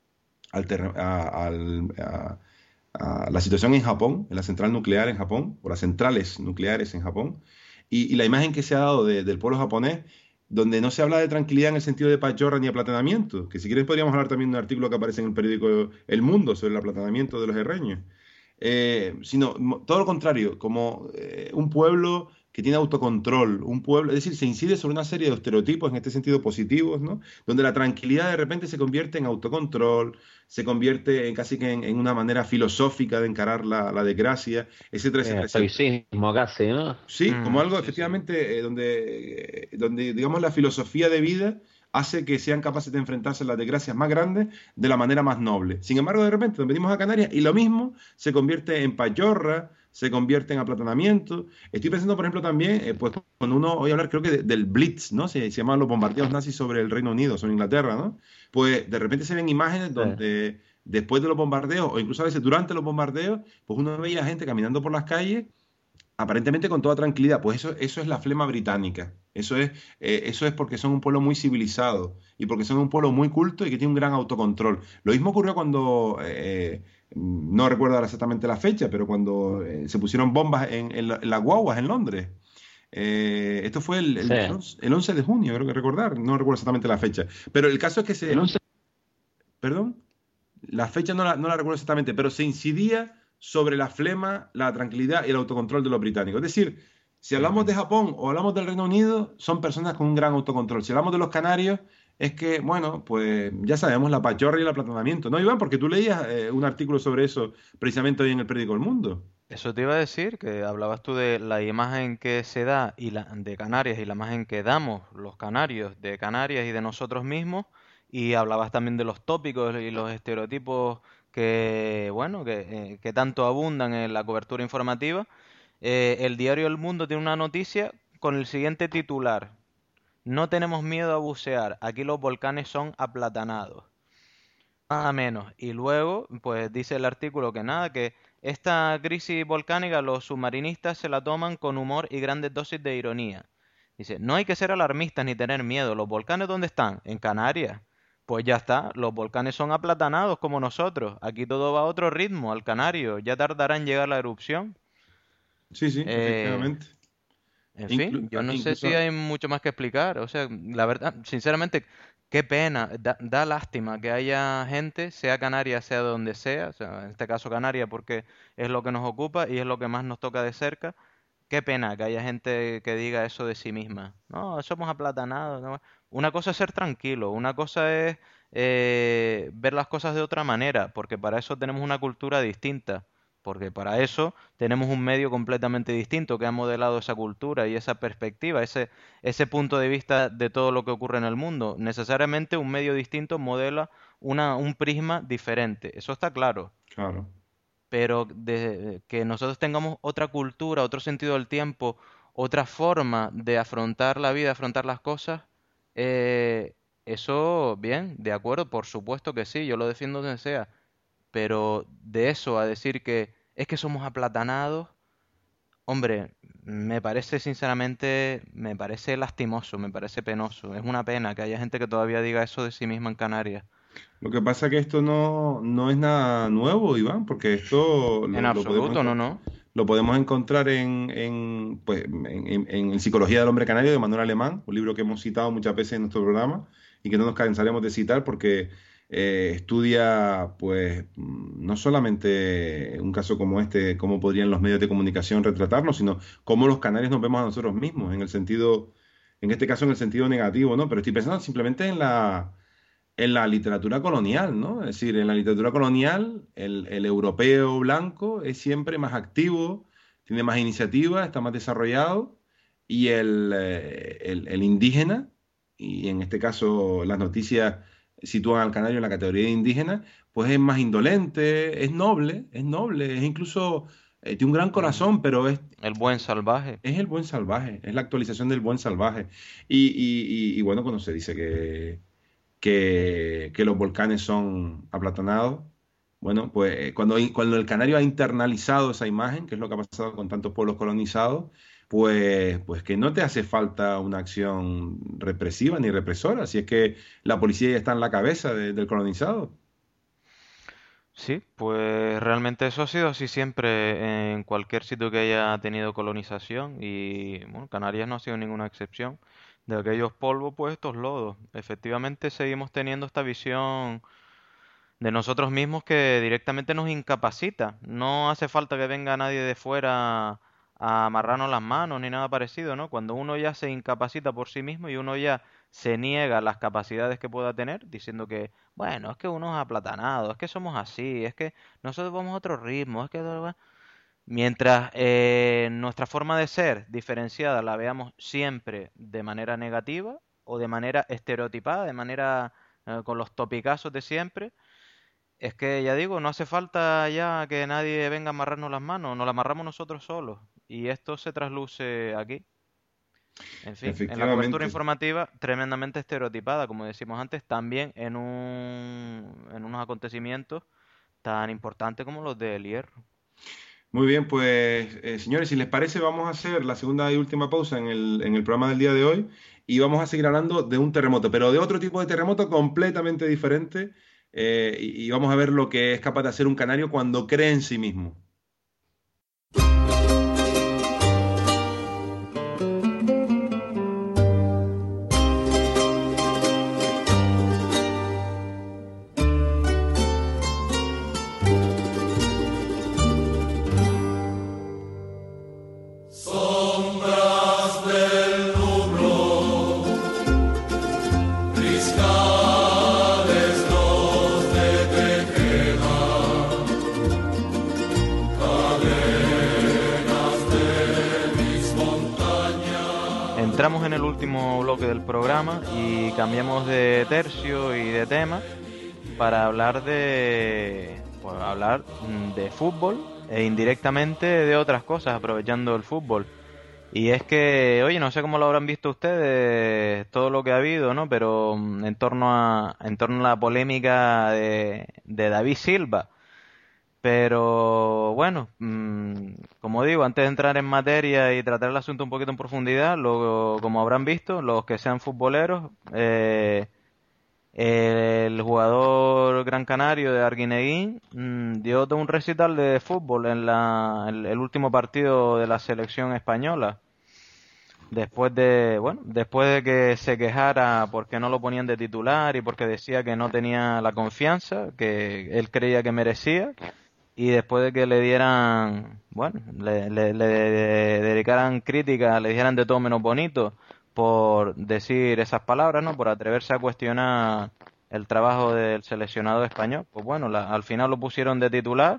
al, terre- a, al- a- a la situación en Japón, en la central nuclear en Japón, o las centrales nucleares en Japón, y, y la imagen que se ha dado de- del pueblo japonés, donde no se habla de tranquilidad en el sentido de pachorra ni aplatanamiento, que si quieres podríamos hablar también de un artículo que aparece en el periódico El Mundo sobre el aplatanamiento de los herreños, eh, sino mo- todo lo contrario, como eh, un pueblo que tiene autocontrol, un pueblo, es decir, se incide sobre una serie de estereotipos en este sentido positivos, ¿no? Donde la tranquilidad de repente se convierte en autocontrol, se convierte en casi que en, en una manera filosófica de encarar la, la desgracia, etcétera, eh, etcétera, etcétera. estoicismo casi, ¿no? Sí, como Mm, algo sí, sí. efectivamente eh, donde, eh, donde, digamos, la filosofía de vida hace que sean capaces de enfrentarse a las desgracias más grandes de la manera más noble. Sin embargo, de repente nos venimos a Canarias y lo mismo se convierte en pachorra, se convierte en aplatanamiento. Estoy pensando, por ejemplo, también, eh, pues cuando uno oye hablar, creo que de- del Blitz, ¿no? Se, se llaman los bombardeos nazis sobre el Reino Unido, sobre Inglaterra, ¿no? Pues de repente se ven imágenes Sí. donde después de los bombardeos, o incluso a veces durante los bombardeos, pues uno veía gente caminando por las calles aparentemente con toda tranquilidad. Pues eso, eso es la flema británica. Eso es, eh, eso es porque son un pueblo muy civilizado y porque son un pueblo muy culto y que tiene un gran autocontrol. Lo mismo ocurrió cuando, eh, no recuerdo ahora exactamente la fecha, pero cuando eh, se pusieron bombas en, en la- en las guaguas en Londres. Eh, esto fue el, el, Sí. el once el once de junio, creo que recordar. No recuerdo exactamente la fecha. Pero el caso es que El se... once Perdón. La fecha no la, no la recuerdo exactamente, pero se incidía sobre la flema, la tranquilidad y el autocontrol de los británicos. Es decir, si hablamos de Ujú. Japón o hablamos del Reino Unido, son personas con un gran autocontrol. Si hablamos de los canarios, es que, bueno, pues ya sabemos la pachorra y el aplatanamiento. ¿No, Iván? Porque tú leías eh, un artículo sobre eso precisamente hoy en el periódico El Mundo. Eso te iba a decir, que hablabas tú de la imagen que se da y la, de Canarias y la imagen que damos los canarios de Canarias y de nosotros mismos, y hablabas también de los tópicos y los estereotipos que, bueno, que, eh, que tanto abundan en la cobertura informativa. Eh, el diario El Mundo tiene una noticia con el siguiente titular: No tenemos miedo a bucear, aquí los volcanes son aplatanados. Nada menos. Y luego, pues dice el artículo que nada, que esta crisis volcánica los submarinistas se la toman con humor y grandes dosis de ironía. Dice, no hay que ser alarmistas ni tener miedo. ¿Los volcanes dónde están? En Canarias. Pues ya está, los volcanes son aplatanados como nosotros. Aquí todo va a otro ritmo, al Canario. Ya tardará en llegar la erupción. Sí, sí, Eh, efectivamente. en Inclu- fin, yo no sé incluso, si hay mucho más que explicar. O sea, la verdad, sinceramente, qué pena, da, da lástima que haya gente, sea Canarias, sea donde sea, o sea, en este caso Canarias porque es lo que nos ocupa y es lo que más nos toca de cerca. Qué pena que haya gente que diga eso de sí misma. No, somos aplatanados. ¿No? Una cosa es ser tranquilo, una cosa es eh, ver las cosas de otra manera, porque para eso tenemos una cultura distinta, porque para eso tenemos un medio completamente distinto que ha modelado esa cultura y esa perspectiva, ese, ese punto de vista de todo lo que ocurre en el mundo. Necesariamente un medio distinto modela una, un prisma diferente, eso está claro, claro. pero de, que nosotros tengamos otra cultura, otro sentido del tiempo, otra forma de afrontar la vida, afrontar las cosas, eh, eso, bien, de acuerdo, por supuesto que sí, yo lo defiendo donde sea, pero de eso a decir que es que somos aplatanados, hombre, me parece sinceramente, me parece lastimoso, me parece penoso, es una pena que haya gente que todavía diga eso de sí misma en Canarias, Lo que pasa es que esto no, no es nada nuevo, Iván, porque esto en lo, lo podemos, absoluto, no, encon- no. lo podemos encontrar en, en, pues, en, en- en Psicología del Hombre Canario de Manuel Alemán, un libro que hemos citado muchas veces en nuestro programa y que no nos cansaremos de citar porque eh, estudia, pues, mm, no solamente un caso como este, cómo podrían los medios de comunicación retratarnos, sino cómo los canarios nos vemos a nosotros mismos, en el sentido, en este caso en el sentido negativo, ¿no? Pero estoy pensando simplemente en la en la literatura colonial, ¿no? Es decir, en la literatura colonial, el, el europeo blanco es siempre más activo, tiene más iniciativa, está más desarrollado, y el, eh, el- el indígena, y en este caso las noticias sitúan al canario en la categoría de indígena, pues es más indolente, es noble, es noble, es incluso, eh, tiene un gran Mm, corazón, pero es, el buen salvaje. es el buen salvaje, es la actualización del buen salvaje. Y, y- y- y bueno, cuando se dice que que, que los volcanes son aplatanados. Bueno, pues eh, cuando, cuando el canario ha internalizado esa imagen, que es lo que ha pasado con tantos pueblos colonizados, pues, pues que no te hace falta una acción represiva ni represora, si es que la policía ya está en la cabeza de- del colonizado. Sí, pues realmente eso ha sido así siempre en cualquier sitio que haya tenido colonización y bueno, Canarias no ha sido ninguna excepción. De aquellos polvos, pues estos lodos. Efectivamente seguimos teniendo esta visión de nosotros mismos que directamente nos incapacita. No hace falta que venga nadie de fuera a amarrarnos las manos ni nada parecido, ¿no? Cuando uno ya se incapacita por sí mismo y uno ya se niega las capacidades que pueda tener, diciendo que, bueno, es que uno es aplatanado, es que somos así, es que nosotros vamos a otro ritmo, es que... Mientras eh, nuestra forma de ser diferenciada la veamos siempre de manera negativa o de manera estereotipada, de manera eh, con los topicazos de siempre, es que ya digo, no hace falta ya que nadie venga a amarrarnos las manos, nos las amarramos nosotros solos. Y esto se trasluce aquí. En fin, en la cobertura Efectivamente. informativa tremendamente estereotipada, como decimos antes, también en un, en unos acontecimientos tan importantes como los del Hierro. Muy bien, pues eh, señores, si les parece, vamos a hacer la segunda y última pausa en el, en el programa del día de hoy y vamos a seguir hablando de un terremoto, pero de otro tipo de terremoto completamente diferente eh, y, y vamos a ver lo que es capaz de hacer un canario cuando cree en sí mismo. Sombras del nublo, cristales los de Tejeda, cadenas de mis montañas. Entramos en el último bloque del programa y cambiamos de tercio y de tema para hablar de pues, hablar mm, de fútbol e indirectamente de otras cosas, aprovechando el fútbol. Y es que, oye, no sé cómo lo habrán visto ustedes, todo lo que ha habido, ¿no? Pero mm, en torno a, en torno a la polémica de, de David Silva, Pero bueno, mmm, como digo, antes de entrar en materia y tratar el asunto un poquito en profundidad, lo, como habrán visto, los que sean futboleros, eh, el jugador gran canario de Arguineguín mmm, dio todo un recital de fútbol en la, el, el último partido de la selección española. Después de, bueno, después de que se quejara porque no lo ponían de titular y porque decía que no tenía la confianza que él creía que merecía. Y después de que le dieran, bueno, le, le, le dedicaran críticas, le dijeran de todo menos bonito por decir esas palabras, ¿no? Por atreverse a cuestionar el trabajo del seleccionado español. Pues bueno, la, al final lo pusieron de titular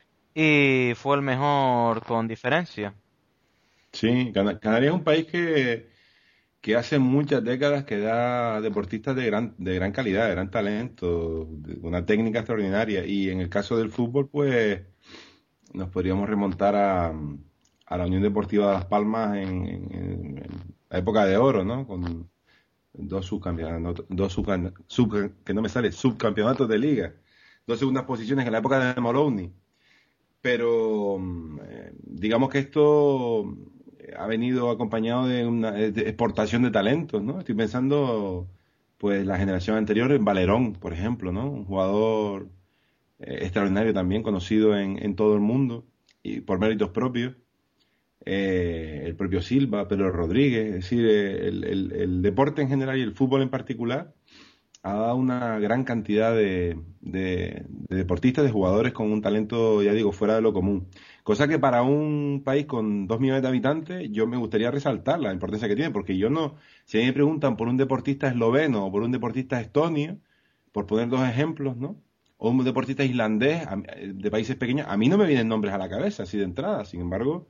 y fue el mejor con diferencia. Sí, Cana- Canarias es un país que, que hace muchas décadas que da deportistas de gran, de gran calidad, de gran talento, de una técnica extraordinaria. Y en el caso del fútbol, pues nos podríamos remontar a, a la Unión Deportiva de Las Palmas en, en- en la época de oro, ¿no? Con dos subcampeonatos, dos subcam- sub- que no me sale, subcampeonatos de liga, dos segundas posiciones en la época de Moroni. Pero mm, eh, digamos que esto eh, ha venido acompañado de una eh, de exportación de talentos, ¿no? Estoy pensando, pues, la generación anterior en Valerón, por ejemplo, ¿no? Un jugador eh, extraordinario también, conocido en, en todo el mundo y por méritos propios. Eh, el propio Silva, Pedro Rodríguez, es decir, eh, el, el- el deporte en general y el fútbol en particular ha dado una gran cantidad de, de- de deportistas, de jugadores con un talento, ya digo, fuera de lo común. Cosa que para un país con dos millones de habitantes, yo me gustaría resaltar la importancia que tiene, porque yo no, si a mí me preguntan por un deportista esloveno o por un deportista estonio, por poner dos ejemplos, ¿no? O un deportista islandés a- de países pequeños, a mí no me vienen nombres a la cabeza, así de entrada. Sin embargo,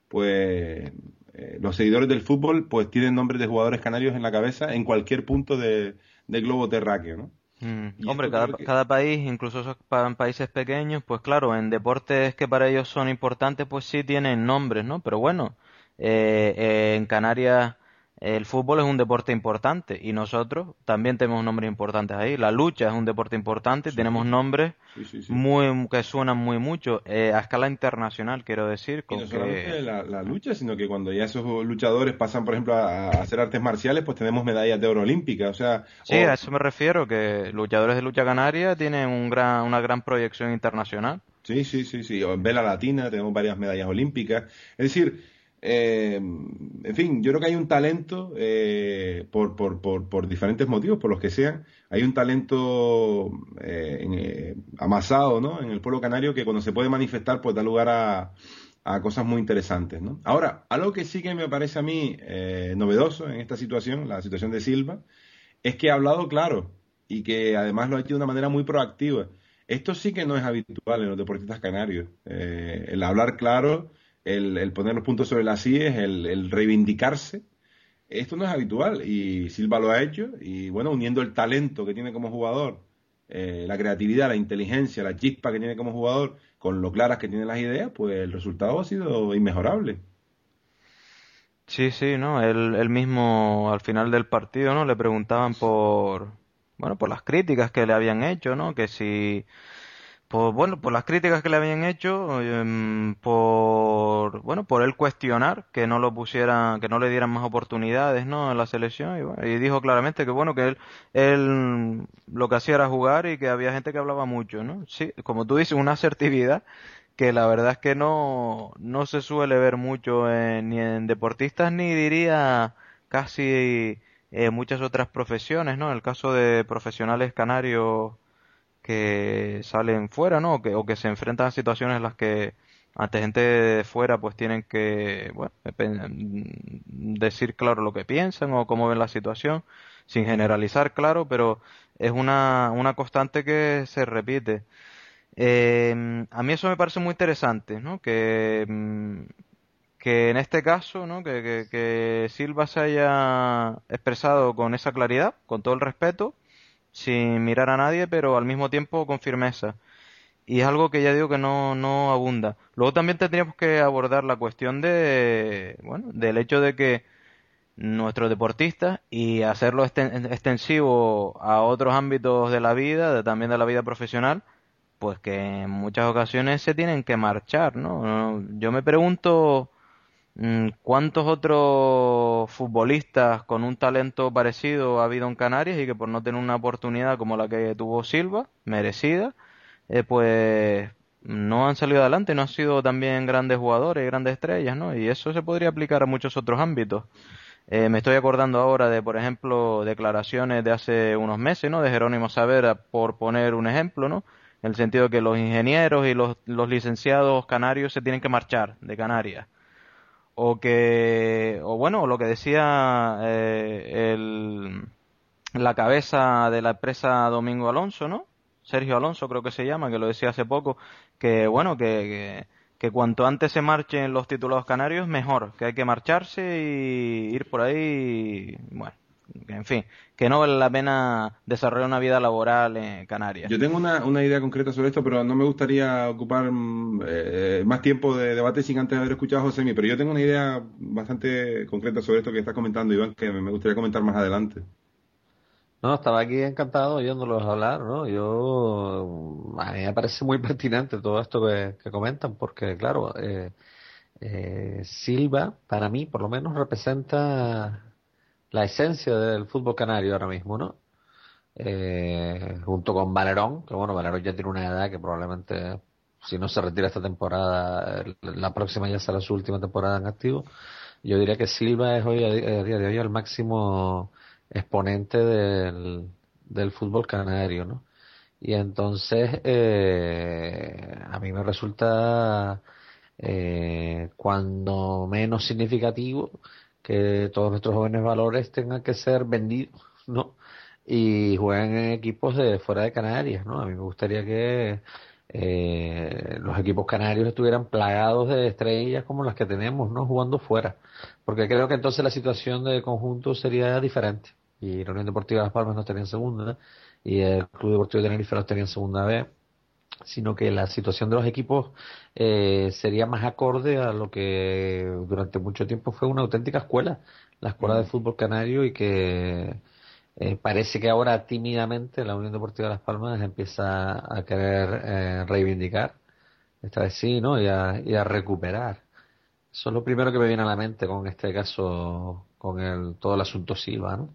pues eh, los seguidores del fútbol pues tienen nombres de jugadores canarios en la cabeza en cualquier punto de, del globo terráqueo, ¿no? Mm, Y hombre, esto cada, creo que... cada país, incluso esos pa- en países pequeños, pues claro, en deportes que para ellos son importantes, pues sí tienen nombres, ¿no? Pero bueno, eh, eh, en Canarias el fútbol es un deporte importante y nosotros también tenemos nombres importantes ahí. La lucha es un deporte importante y Sí, tenemos nombres sí, sí, sí. muy que suenan muy mucho, eh, a escala internacional, quiero decir, Y con no que... solamente la, la lucha, sino que cuando ya esos luchadores pasan, por ejemplo, a, a hacer artes marciales, pues tenemos medallas de oro olímpicas. O sea, Sí, a o eso me refiero, que luchadores de lucha canaria tienen un gran, una gran proyección internacional. sí, sí, sí, sí. O en vela latina tenemos varias medallas olímpicas. Es decir, eh, en fin, yo creo que hay un talento eh, por, por, por, por diferentes motivos, por los que sean. Hay un talento eh, en, eh, amasado, ¿no? En el pueblo canario que cuando se puede manifestar, pues da lugar a, a cosas muy interesantes, ¿no? Ahora, algo que sí que me parece a mí eh, novedoso en esta situación, la situación de Silva, es que ha hablado claro y que además lo ha hecho de una manera muy proactiva. Esto sí que no es habitual en los deportistas canarios. Eh, el hablar claro, el, el poner los puntos sobre las íes, el, el reivindicarse, esto no es habitual y Silva lo ha hecho y bueno, uniendo el talento que tiene como jugador, eh, la creatividad, la inteligencia, la chispa que tiene como jugador, con lo claras que tiene las ideas, pues el resultado ha sido inmejorable. Sí, sí, ¿no? Él, él mismo al final del partido, ¿no? Le preguntaban por, bueno, por las críticas que le habían hecho, ¿no? Que si, por, bueno, por las críticas que le habían hecho, em, por, bueno, por él cuestionar que no lo pusieran, que no le dieran más oportunidades, ¿no? En la selección y, bueno, y dijo claramente que, bueno, que él, él lo que hacía era jugar y que había gente que hablaba mucho, ¿no? Sí, como tú dices, una asertividad que la verdad es que no, no se suele ver mucho en- ni en deportistas ni diría casi en muchas otras profesiones, ¿no? En el caso de profesionales canarios que salen fuera, ¿no? O que, o que se enfrentan a situaciones en las que ante gente de fuera pues tienen que, bueno, depen- decir claro lo que piensan o cómo ven la situación, sin generalizar, claro, pero es una, una constante que se repite. Eh, a mí eso me parece muy interesante, ¿no? Que, mm, que en este caso, ¿no? Que, que, que Silva se haya expresado con esa claridad, con todo el respeto, sin mirar a nadie, pero al mismo tiempo con firmeza. Y es algo que ya digo que no, no abunda. Luego también tendríamos que abordar la cuestión de, bueno, del hecho de que nuestros deportistas y hacerlo esten- extensivo a otros ámbitos de la vida, de- también de la vida profesional, pues que en muchas ocasiones se tienen que marchar, ¿no? Yo me pregunto mm, cuántos otros futbolistas con un talento parecido ha habido en Canarias y que por no tener una oportunidad como la que tuvo Silva, merecida, eh, pues no han salido adelante, no han sido también grandes jugadores, grandes estrellas, ¿no? Y eso se podría aplicar a muchos otros ámbitos. Eh, me estoy acordando ahora de, por ejemplo, declaraciones de hace unos meses, ¿no? De Jerónimo Saavedra, por poner un ejemplo, ¿no? En el sentido de que los ingenieros y los, los licenciados canarios se tienen que marchar de Canarias. O que, o bueno, lo que decía eh, el, la cabeza de la empresa Domingo Alonso, ¿no? Sergio Alonso creo que se llama, que lo decía hace poco, que bueno, que, que, que cuanto antes se marchen los titulados canarios, mejor, que hay que marcharse y ir por ahí, bueno, que, en fin, que no vale la pena desarrollar una vida laboral en Canarias. Yo tengo una, una idea concreta sobre esto, pero no me gustaría ocupar eh, más tiempo de debate sin antes haber escuchado a Josemi, pero yo tengo una idea bastante concreta sobre esto que estás comentando, Iván, que me gustaría comentar más adelante. No, estaba aquí encantado oyéndolos hablar, ¿no? Yo, a mí me parece muy pertinente todo esto que, que comentan, porque claro, eh, eh, Silva, para mí, por lo menos, representa la esencia del fútbol canario ahora mismo, ¿no? Eh, junto con Valerón, que bueno, Valerón ya tiene una edad que probablemente, si no se retira esta temporada, la próxima ya será su última temporada en activo. Yo diría que Silva es hoy, a día de hoy, el máximo exponente del, del fútbol canario, ¿no? Y entonces eh, a mí me resulta eh, cuando menos significativo que todos nuestros jóvenes valores tengan que ser vendidos, ¿no? Y jueguen en equipos de fuera de Canarias, ¿no? A mí me gustaría que eh, los equipos canarios estuvieran plagados de estrellas como las que tenemos, ¿no? Jugando fuera, porque creo que entonces la situación de conjunto sería diferente. Y la Unión Deportiva Las Palmas no estaría en segunda, y el Club Deportivo de Tenerife no estaría en segunda B, sino que la situación de los equipos eh, sería más acorde a lo que durante mucho tiempo fue una auténtica escuela, la escuela de fútbol canario, y que eh, parece que ahora tímidamente la Unión Deportiva de Las Palmas empieza a querer eh, reivindicar, esta vez sí, ¿no? Y a, y a recuperar. Eso es lo primero que me viene a la mente con este caso, con el todo el asunto Silva, ¿no?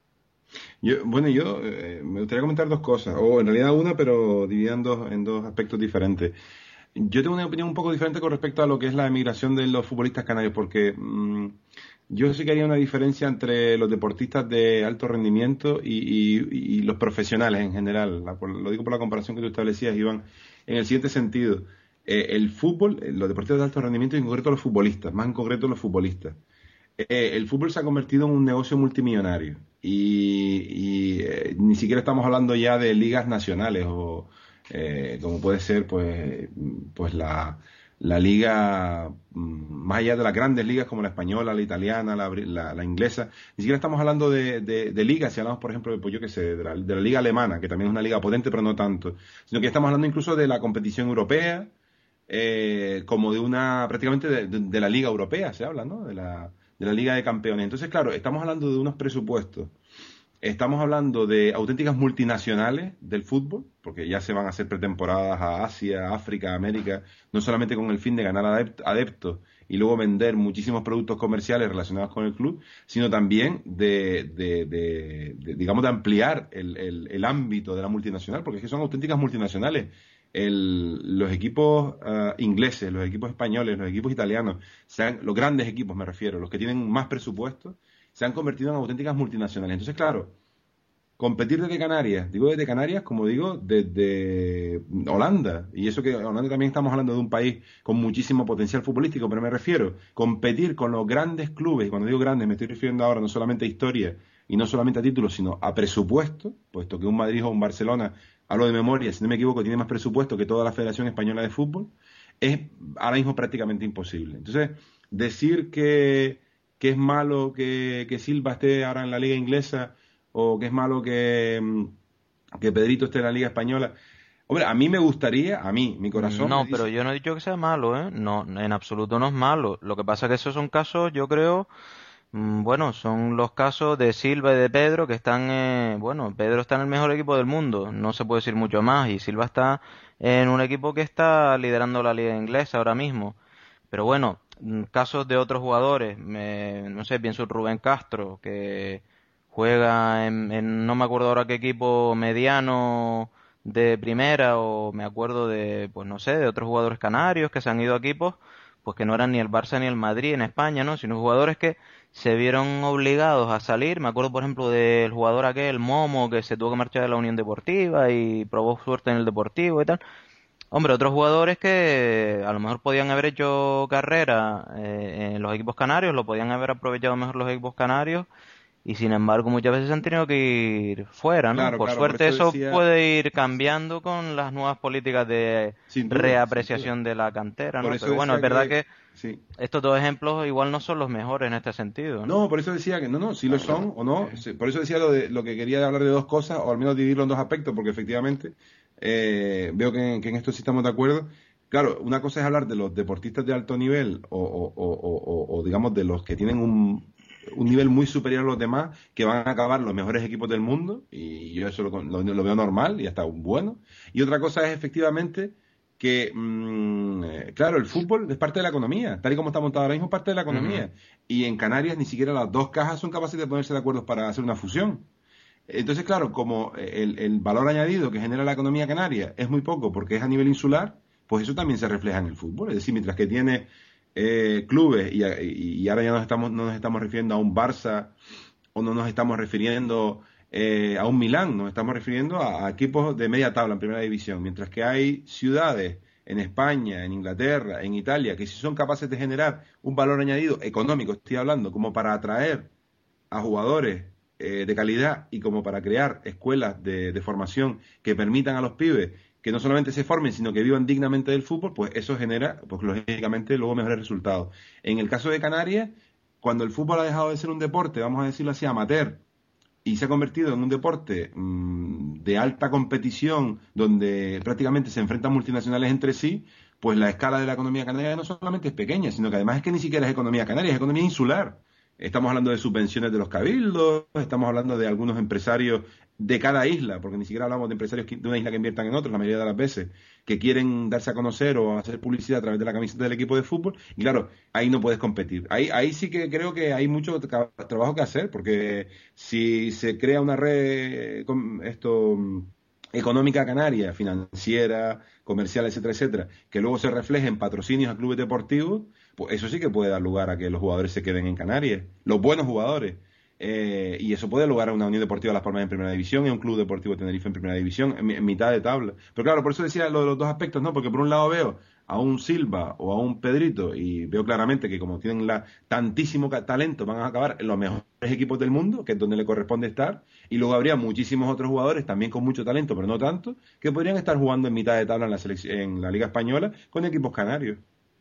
Yo, bueno, yo eh, me gustaría comentar dos cosas, o en realidad una, pero dividida en dos, en dos aspectos diferentes. Yo tengo una opinión un poco diferente con respecto a lo que es la emigración de los futbolistas canarios, porque mmm, yo sí que haría una diferencia entre los deportistas de alto rendimiento y, y, y los profesionales en general. La, por, lo digo por la comparación que tú establecías, Iván, en el siguiente sentido. Eh, el fútbol, los deportistas de alto rendimiento, y en concreto los futbolistas, más en concreto los futbolistas. Eh, el fútbol se ha convertido en un negocio multimillonario y, y eh, ni siquiera estamos hablando ya de ligas nacionales o eh, como puede ser pues pues la, la liga más allá de las grandes ligas como la española, la italiana, la, la, la inglesa, ni siquiera estamos hablando de, de, de ligas, si hablamos por ejemplo de, pues yo qué sé, de la, de la liga alemana, que también es una liga potente pero no tanto, sino que estamos hablando incluso de la competición europea, eh, como de una prácticamente de, de, de la liga europea se habla, ¿no? De la de la Liga de Campeones. Entonces, claro, estamos hablando de unos presupuestos, estamos hablando de auténticas multinacionales del fútbol, porque ya se van a hacer pretemporadas a Asia, África, América, no solamente con el fin de ganar adeptos y luego vender muchísimos productos comerciales relacionados con el club, sino también de, de, de, de digamos, de ampliar el, el, el ámbito de la multinacional, porque es que son auténticas multinacionales. El, los equipos uh, ingleses, los equipos españoles, los equipos italianos, sean, los grandes equipos me refiero, los que tienen más presupuesto, se han convertido en auténticas multinacionales. Entonces, claro, competir desde Canarias, digo desde Canarias, como digo, desde Holanda, y eso que Holanda también estamos hablando de un país con muchísimo potencial futbolístico, pero me refiero, competir con los grandes clubes, y cuando digo grandes me estoy refiriendo ahora no solamente a historia y no solamente a títulos, sino a presupuesto, puesto que un Madrid o un Barcelona, hablo de memoria, si no me equivoco, tiene más presupuesto que toda la Federación Española de Fútbol, es ahora mismo prácticamente imposible. Entonces, decir que, que es malo que, que Silva esté ahora en la Liga Inglesa o que es malo que, que Pedrito esté en la Liga Española, hombre, a mí me gustaría, a mí, mi corazón... No, me dice... pero yo no he dicho que sea malo, ¿eh? No, en absoluto no es malo. Lo que pasa es que esos son casos, yo creo... Mm, Bueno, son los casos de Silva y de Pedro que están, eh, bueno, Pedro está en el mejor equipo del mundo, no se puede decir mucho más, y Silva está en un equipo que está liderando la liga inglesa ahora mismo. Pero bueno, mm, casos de otros jugadores, me- no sé, pienso en Rubén Castro, que juega en, en no me acuerdo ahora qué equipo mediano de primera, o me acuerdo de, pues no sé, de otros jugadores canarios que se han ido a equipos, pues que no eran ni el Barça ni el Madrid en España, ¿no? Sino jugadores que se vieron obligados a salir. Me acuerdo, por ejemplo, del jugador aquel, Momo, que se tuvo que marchar de la Unión Deportiva y probó suerte en el Deportivo y tal. Hombre, otros jugadores que a lo mejor podían haber hecho carrera eh, en los equipos canarios, lo podían haber aprovechado mejor los equipos canarios, y sin embargo muchas veces han tenido que ir fuera, ¿no? Claro, Por claro, por suerte eso eso decía, puede ir cambiando con las nuevas políticas de sin duda, sin duda. reapreciación de la cantera, Por ¿no? eso Pero bueno, es decía verdad que, que sí. estos dos ejemplos igual no son los mejores en este sentido, ¿no? No, por eso decía que no, no, sí lo son o no. Sí, por eso decía lo de lo que quería hablar de dos cosas, o al menos dividirlo en dos aspectos, porque efectivamente eh, veo que, que en esto sí estamos de acuerdo. Claro, una cosa es hablar de los deportistas de alto nivel o, o- o- o- o- o, digamos de los que tienen un, un nivel muy superior a los demás, que van a acabar los mejores equipos del mundo, y yo eso lo, lo- lo veo normal y hasta un bueno. Y otra cosa es efectivamente que, mm, eh, claro, el fútbol es parte de la economía, tal y como está montado ahora mismo, es parte de la Ujú. economía. Y en Canarias ni siquiera las dos cajas son capaces de ponerse de acuerdo para hacer una fusión. Entonces, claro, como el, el valor añadido que genera la economía canaria es muy poco porque es a nivel insular, pues eso también se refleja en el fútbol. Es decir, mientras que tiene eh, clubes, y, y- y ahora ya nos estamos, no nos estamos refiriendo a un Barça o no nos estamos refiriendo eh, a un Milán, nos estamos refiriendo a, a equipos de media tabla en primera división, mientras que hay ciudades en España, en Inglaterra, en Italia, que si son capaces de generar un valor añadido económico, estoy hablando, como para atraer a jugadores eh, de calidad y como para crear escuelas de, de formación que permitan a los pibes que no solamente se formen, sino que vivan dignamente del fútbol, pues eso genera, pues lógicamente, luego mejores resultados. En el caso de Canarias, cuando el fútbol ha dejado de ser un deporte, vamos a decirlo así, amateur, y se ha convertido en un deporte mmm, de alta competición, donde prácticamente se enfrentan multinacionales entre sí, pues la escala de la economía canaria no solamente es pequeña, sino que además es que ni siquiera es economía canaria, es economía insular. Estamos hablando de subvenciones de los cabildos, estamos hablando de algunos empresarios de cada isla, porque ni siquiera hablamos de empresarios que- de una isla que inviertan en otra, la mayoría de las veces, que quieren darse a conocer o hacer publicidad a través de la camiseta del equipo de fútbol. Y claro, ahí no puedes competir. Ahí, ahí sí que creo que hay mucho tra- trabajo que hacer, porque si se crea una red con esto mm, económica canaria, financiera, comercial, etcétera, etcétera, que luego se refleje en patrocinios a clubes deportivos, pues eso sí que puede dar lugar a que los jugadores se queden en Canarias, los buenos jugadores. Eh, y eso puede dar lugar a una Unión Deportiva Las Palmas en Primera División y a un Club Deportivo Tenerife en Primera División, en, en mitad de tabla. Pero claro, por eso decía lo de los dos aspectos, ¿no? Porque por un lado veo a un Silva o a un Pedrito y veo claramente que como tienen la, tantísimo ca- talento van a acabar en los mejores equipos del mundo, que es donde le corresponde estar, y luego habría muchísimos otros jugadores también con mucho talento, pero no tanto, que podrían estar jugando en mitad de tabla en la, selec- en la Liga Española con equipos canarios.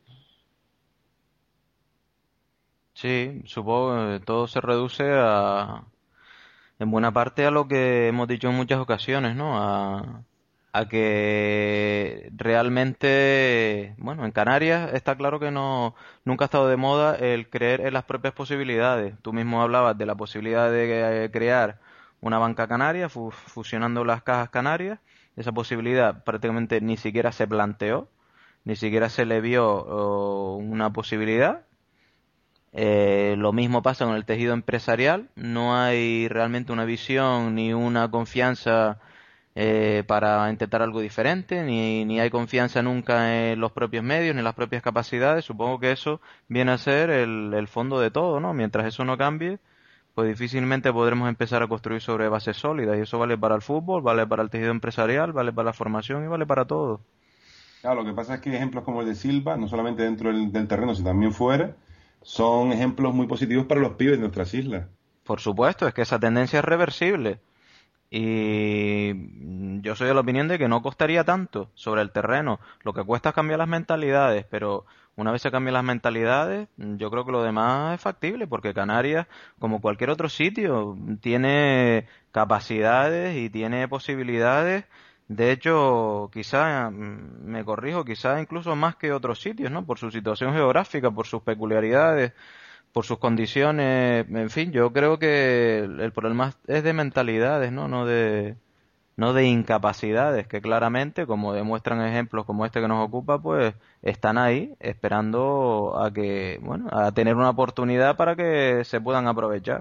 Sí, supongo que todo se reduce a, en buena parte a lo que hemos dicho en muchas ocasiones, ¿no? A, a que realmente, bueno, en Canarias está claro que no, nunca ha estado de moda el creer en las propias posibilidades. Tú mismo hablabas de la posibilidad de eh, crear una banca canaria, fu- fusionando las cajas canarias. Esa posibilidad prácticamente ni siquiera se planteó, ni siquiera se le vio oh, una posibilidad. Eh, lo mismo pasa con el tejido empresarial, no hay realmente una visión ni una confianza eh, para intentar algo diferente, ni, ni hay confianza nunca en los propios medios, ni en las propias capacidades. Supongo que eso viene a ser el, el fondo de todo, ¿no? Mientras eso no cambie, pues difícilmente podremos empezar a construir sobre bases sólidas, y eso vale para el fútbol, vale para el tejido empresarial, vale para la formación y vale para todo. Claro, lo que pasa es que ejemplos como el de Silva, no solamente dentro del, del terreno, sino también fuera, son ejemplos muy positivos para los pibes de nuestras islas. Por supuesto, es que esa tendencia es reversible. Y mm, yo soy de la opinión de que no costaría tanto sobre el terreno. Lo que cuesta es cambiar las mentalidades, pero una vez se cambian las mentalidades, mm, yo creo que lo demás es factible, porque Canarias, como cualquier otro sitio, tiene capacidades y tiene posibilidades. De hecho, quizá, mm, me corrijo, quizá incluso más que otros sitios, ¿no? Por su situación geográfica, por sus peculiaridades, por sus condiciones, en fin, yo creo que el, el problema es de mentalidades, ¿no? No de, no de incapacidades, que claramente, como demuestran ejemplos como este que nos ocupa, pues están ahí esperando a que, bueno, a tener una oportunidad para que se puedan aprovechar.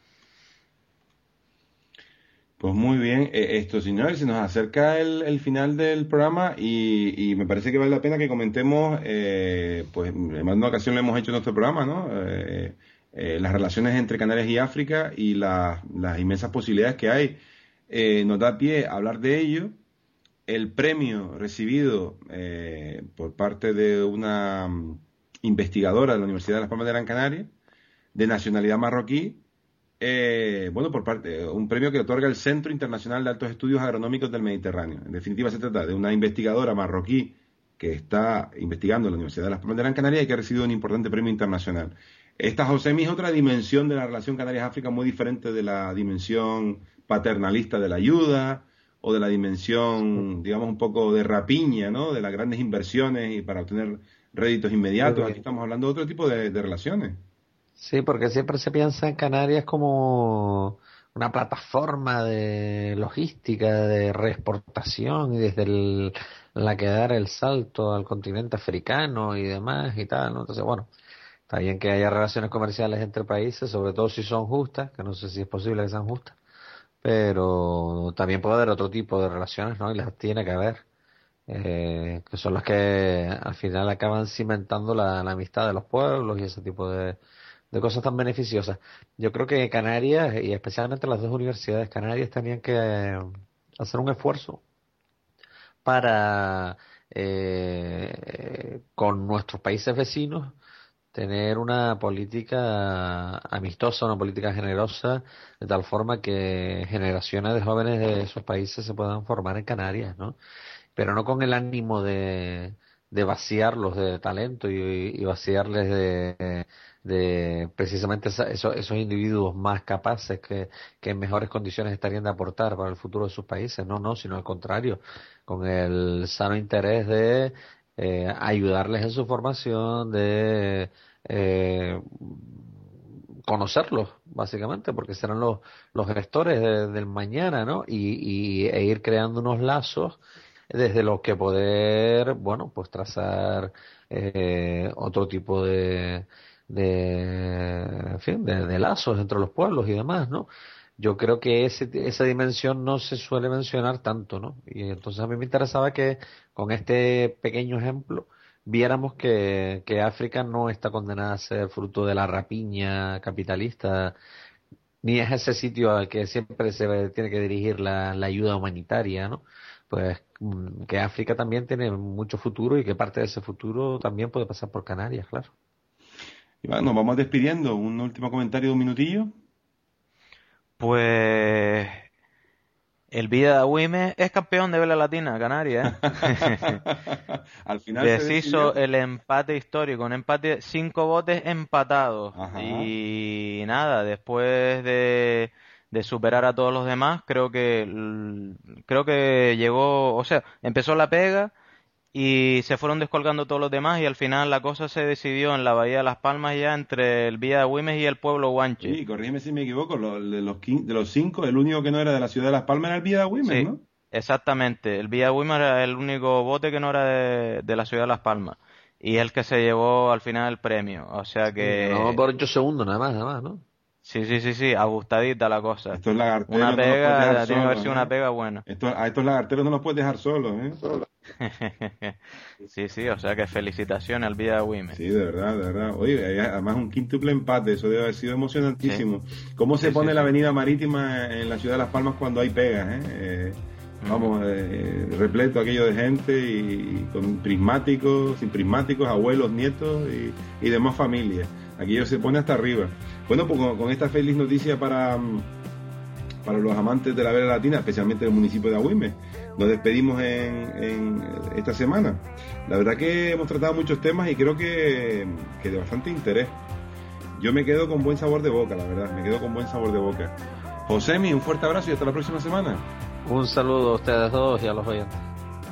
Pues muy bien, eh, esto señores, se nos acerca el, el final del programa y, y me parece que vale la pena que comentemos, eh, pues en más de una ocasión lo hemos hecho en nuestro programa, ¿no? Eh, eh, las relaciones entre Canarias y África y la, las inmensas posibilidades que hay. Eh, nos da pie a hablar de ello. El premio recibido eh, por parte de una investigadora de la Universidad de Las Palmas de Gran Canaria, de nacionalidad marroquí, Eh, bueno, por parte, un premio que otorga el Centro Internacional de Altos Estudios Agronómicos del Mediterráneo. En definitiva, se trata de una investigadora marroquí que está investigando en la Universidad de Las Palmas de Gran Canaria y que ha recibido un importante premio internacional. Esta, Josemi, es otra dimensión de la relación Canarias-África muy diferente de la dimensión paternalista de la ayuda o de la dimensión, digamos, un poco de rapiña, ¿no? De las grandes inversiones y para obtener réditos inmediatos. Aquí estamos hablando de otro tipo de, de relaciones. Sí, porque siempre se piensa en Canarias como una plataforma de logística, de reexportación y desde el, la que dar el salto al continente africano y demás y tal, ¿no? Entonces, bueno, está bien que haya relaciones comerciales entre países, sobre todo si son justas, que no sé si es posible que sean justas, pero también puede haber otro tipo de relaciones, ¿no? Y las tiene que haber, eh, que son las que al final acaban cimentando la, la amistad de los pueblos y ese tipo de de cosas tan beneficiosas. Yo creo que Canarias, y especialmente las dos universidades canarias, tenían que eh, hacer un esfuerzo para, eh, con nuestros países vecinos, tener una política amistosa, una política generosa, de tal forma que generaciones de jóvenes de esos países se puedan formar en Canarias, ¿no? Pero no con el ánimo de, de vaciarlos de talento y, y vaciarles de... de precisamente esa, esos, esos individuos más capaces que, que en mejores condiciones estarían de aportar para el futuro de sus países. No, no, sino al contrario, con el sano interés de eh, ayudarles en su formación, de eh, conocerlos, básicamente, porque serán los, los gestores de, del mañana, ¿no? Y, y, e ir creando unos lazos desde los que poder, bueno, pues trazar eh, otro tipo de de, en fin, de, de lazos entre los pueblos y demás, ¿no? Yo creo que ese, esa dimensión no se suele mencionar tanto, ¿no? Y entonces a mí me interesaba que con este pequeño ejemplo viéramos que, que África no está condenada a ser fruto de la rapiña capitalista, ni es ese sitio al que siempre se tiene que dirigir la, la ayuda humanitaria, ¿no? Pues que África también tiene mucho futuro y que parte de ese futuro también puede pasar por Canarias, claro. Iván, nos vamos despidiendo. Un último comentario de un minutillo. Pues el Vida Agüime es campeón de Vela Latina, Canarias, ¿eh? Al final deshizo el empate histórico, un empate de cinco botes empatados. Ajá. Y nada, después de, de superar a todos los demás, creo que creo que llegó, o sea, empezó la pega y se fueron descolgando todos los demás y al final la cosa se decidió en la Bahía de Las Palmas ya entre el Villa de Agüimes y el pueblo guanche. Sí, corrígeme si me equivoco, lo, de, los quin- de los cinco, el único que no era de la ciudad de Las Palmas era el Villa de Agüimes, Sí, ¿no? exactamente. El Villa de Agüimes era el único bote que no era de, de la ciudad de Las Palmas y el que se llevó al final el premio. O sea que... No, por ocho segundos nada más, nada más, ¿no? Sí, sí, sí, sí, ajustadita la cosa. Estos lagarteros Una no los puedes dejar pega, tiene que haber solos, sido ¿eh? una pega buena. Estos, a estos lagarteros no los puedes dejar solos, ¿eh? Sí, sí, o sea que felicitaciones al Villa de Agüimes. Sí, de verdad, de verdad. Oye, hay además un quíntuple empate, eso debe haber sido emocionantísimo. Sí. ¿Cómo se Sí, pone sí, la sí. avenida marítima en la ciudad de Las Palmas cuando hay pegas, eh? Eh, vamos, eh, repleto aquello de gente y, y con prismáticos, sin prismáticos, abuelos, nietos y, y demás familias. Aquello se pone hasta arriba. Bueno, pues con, con esta feliz noticia para, para los amantes de la vela latina, especialmente del municipio de Agüimes, nos despedimos en, en esta semana. La verdad que hemos tratado muchos temas y creo que, que de bastante interés. Yo me quedo con buen sabor de boca, la verdad, me quedo con buen sabor de boca. Josemi, un fuerte abrazo y hasta la próxima semana. Un saludo a ustedes dos y a los oyentes.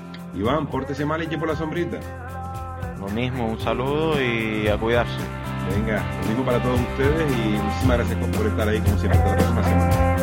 Iván, pórtese mal y eche por la sombrita. Lo mismo, un saludo y a cuidarse. Venga, lo mismo para todos ustedes y muchísimas gracias por estar ahí como siempre. Hasta la próxima semana.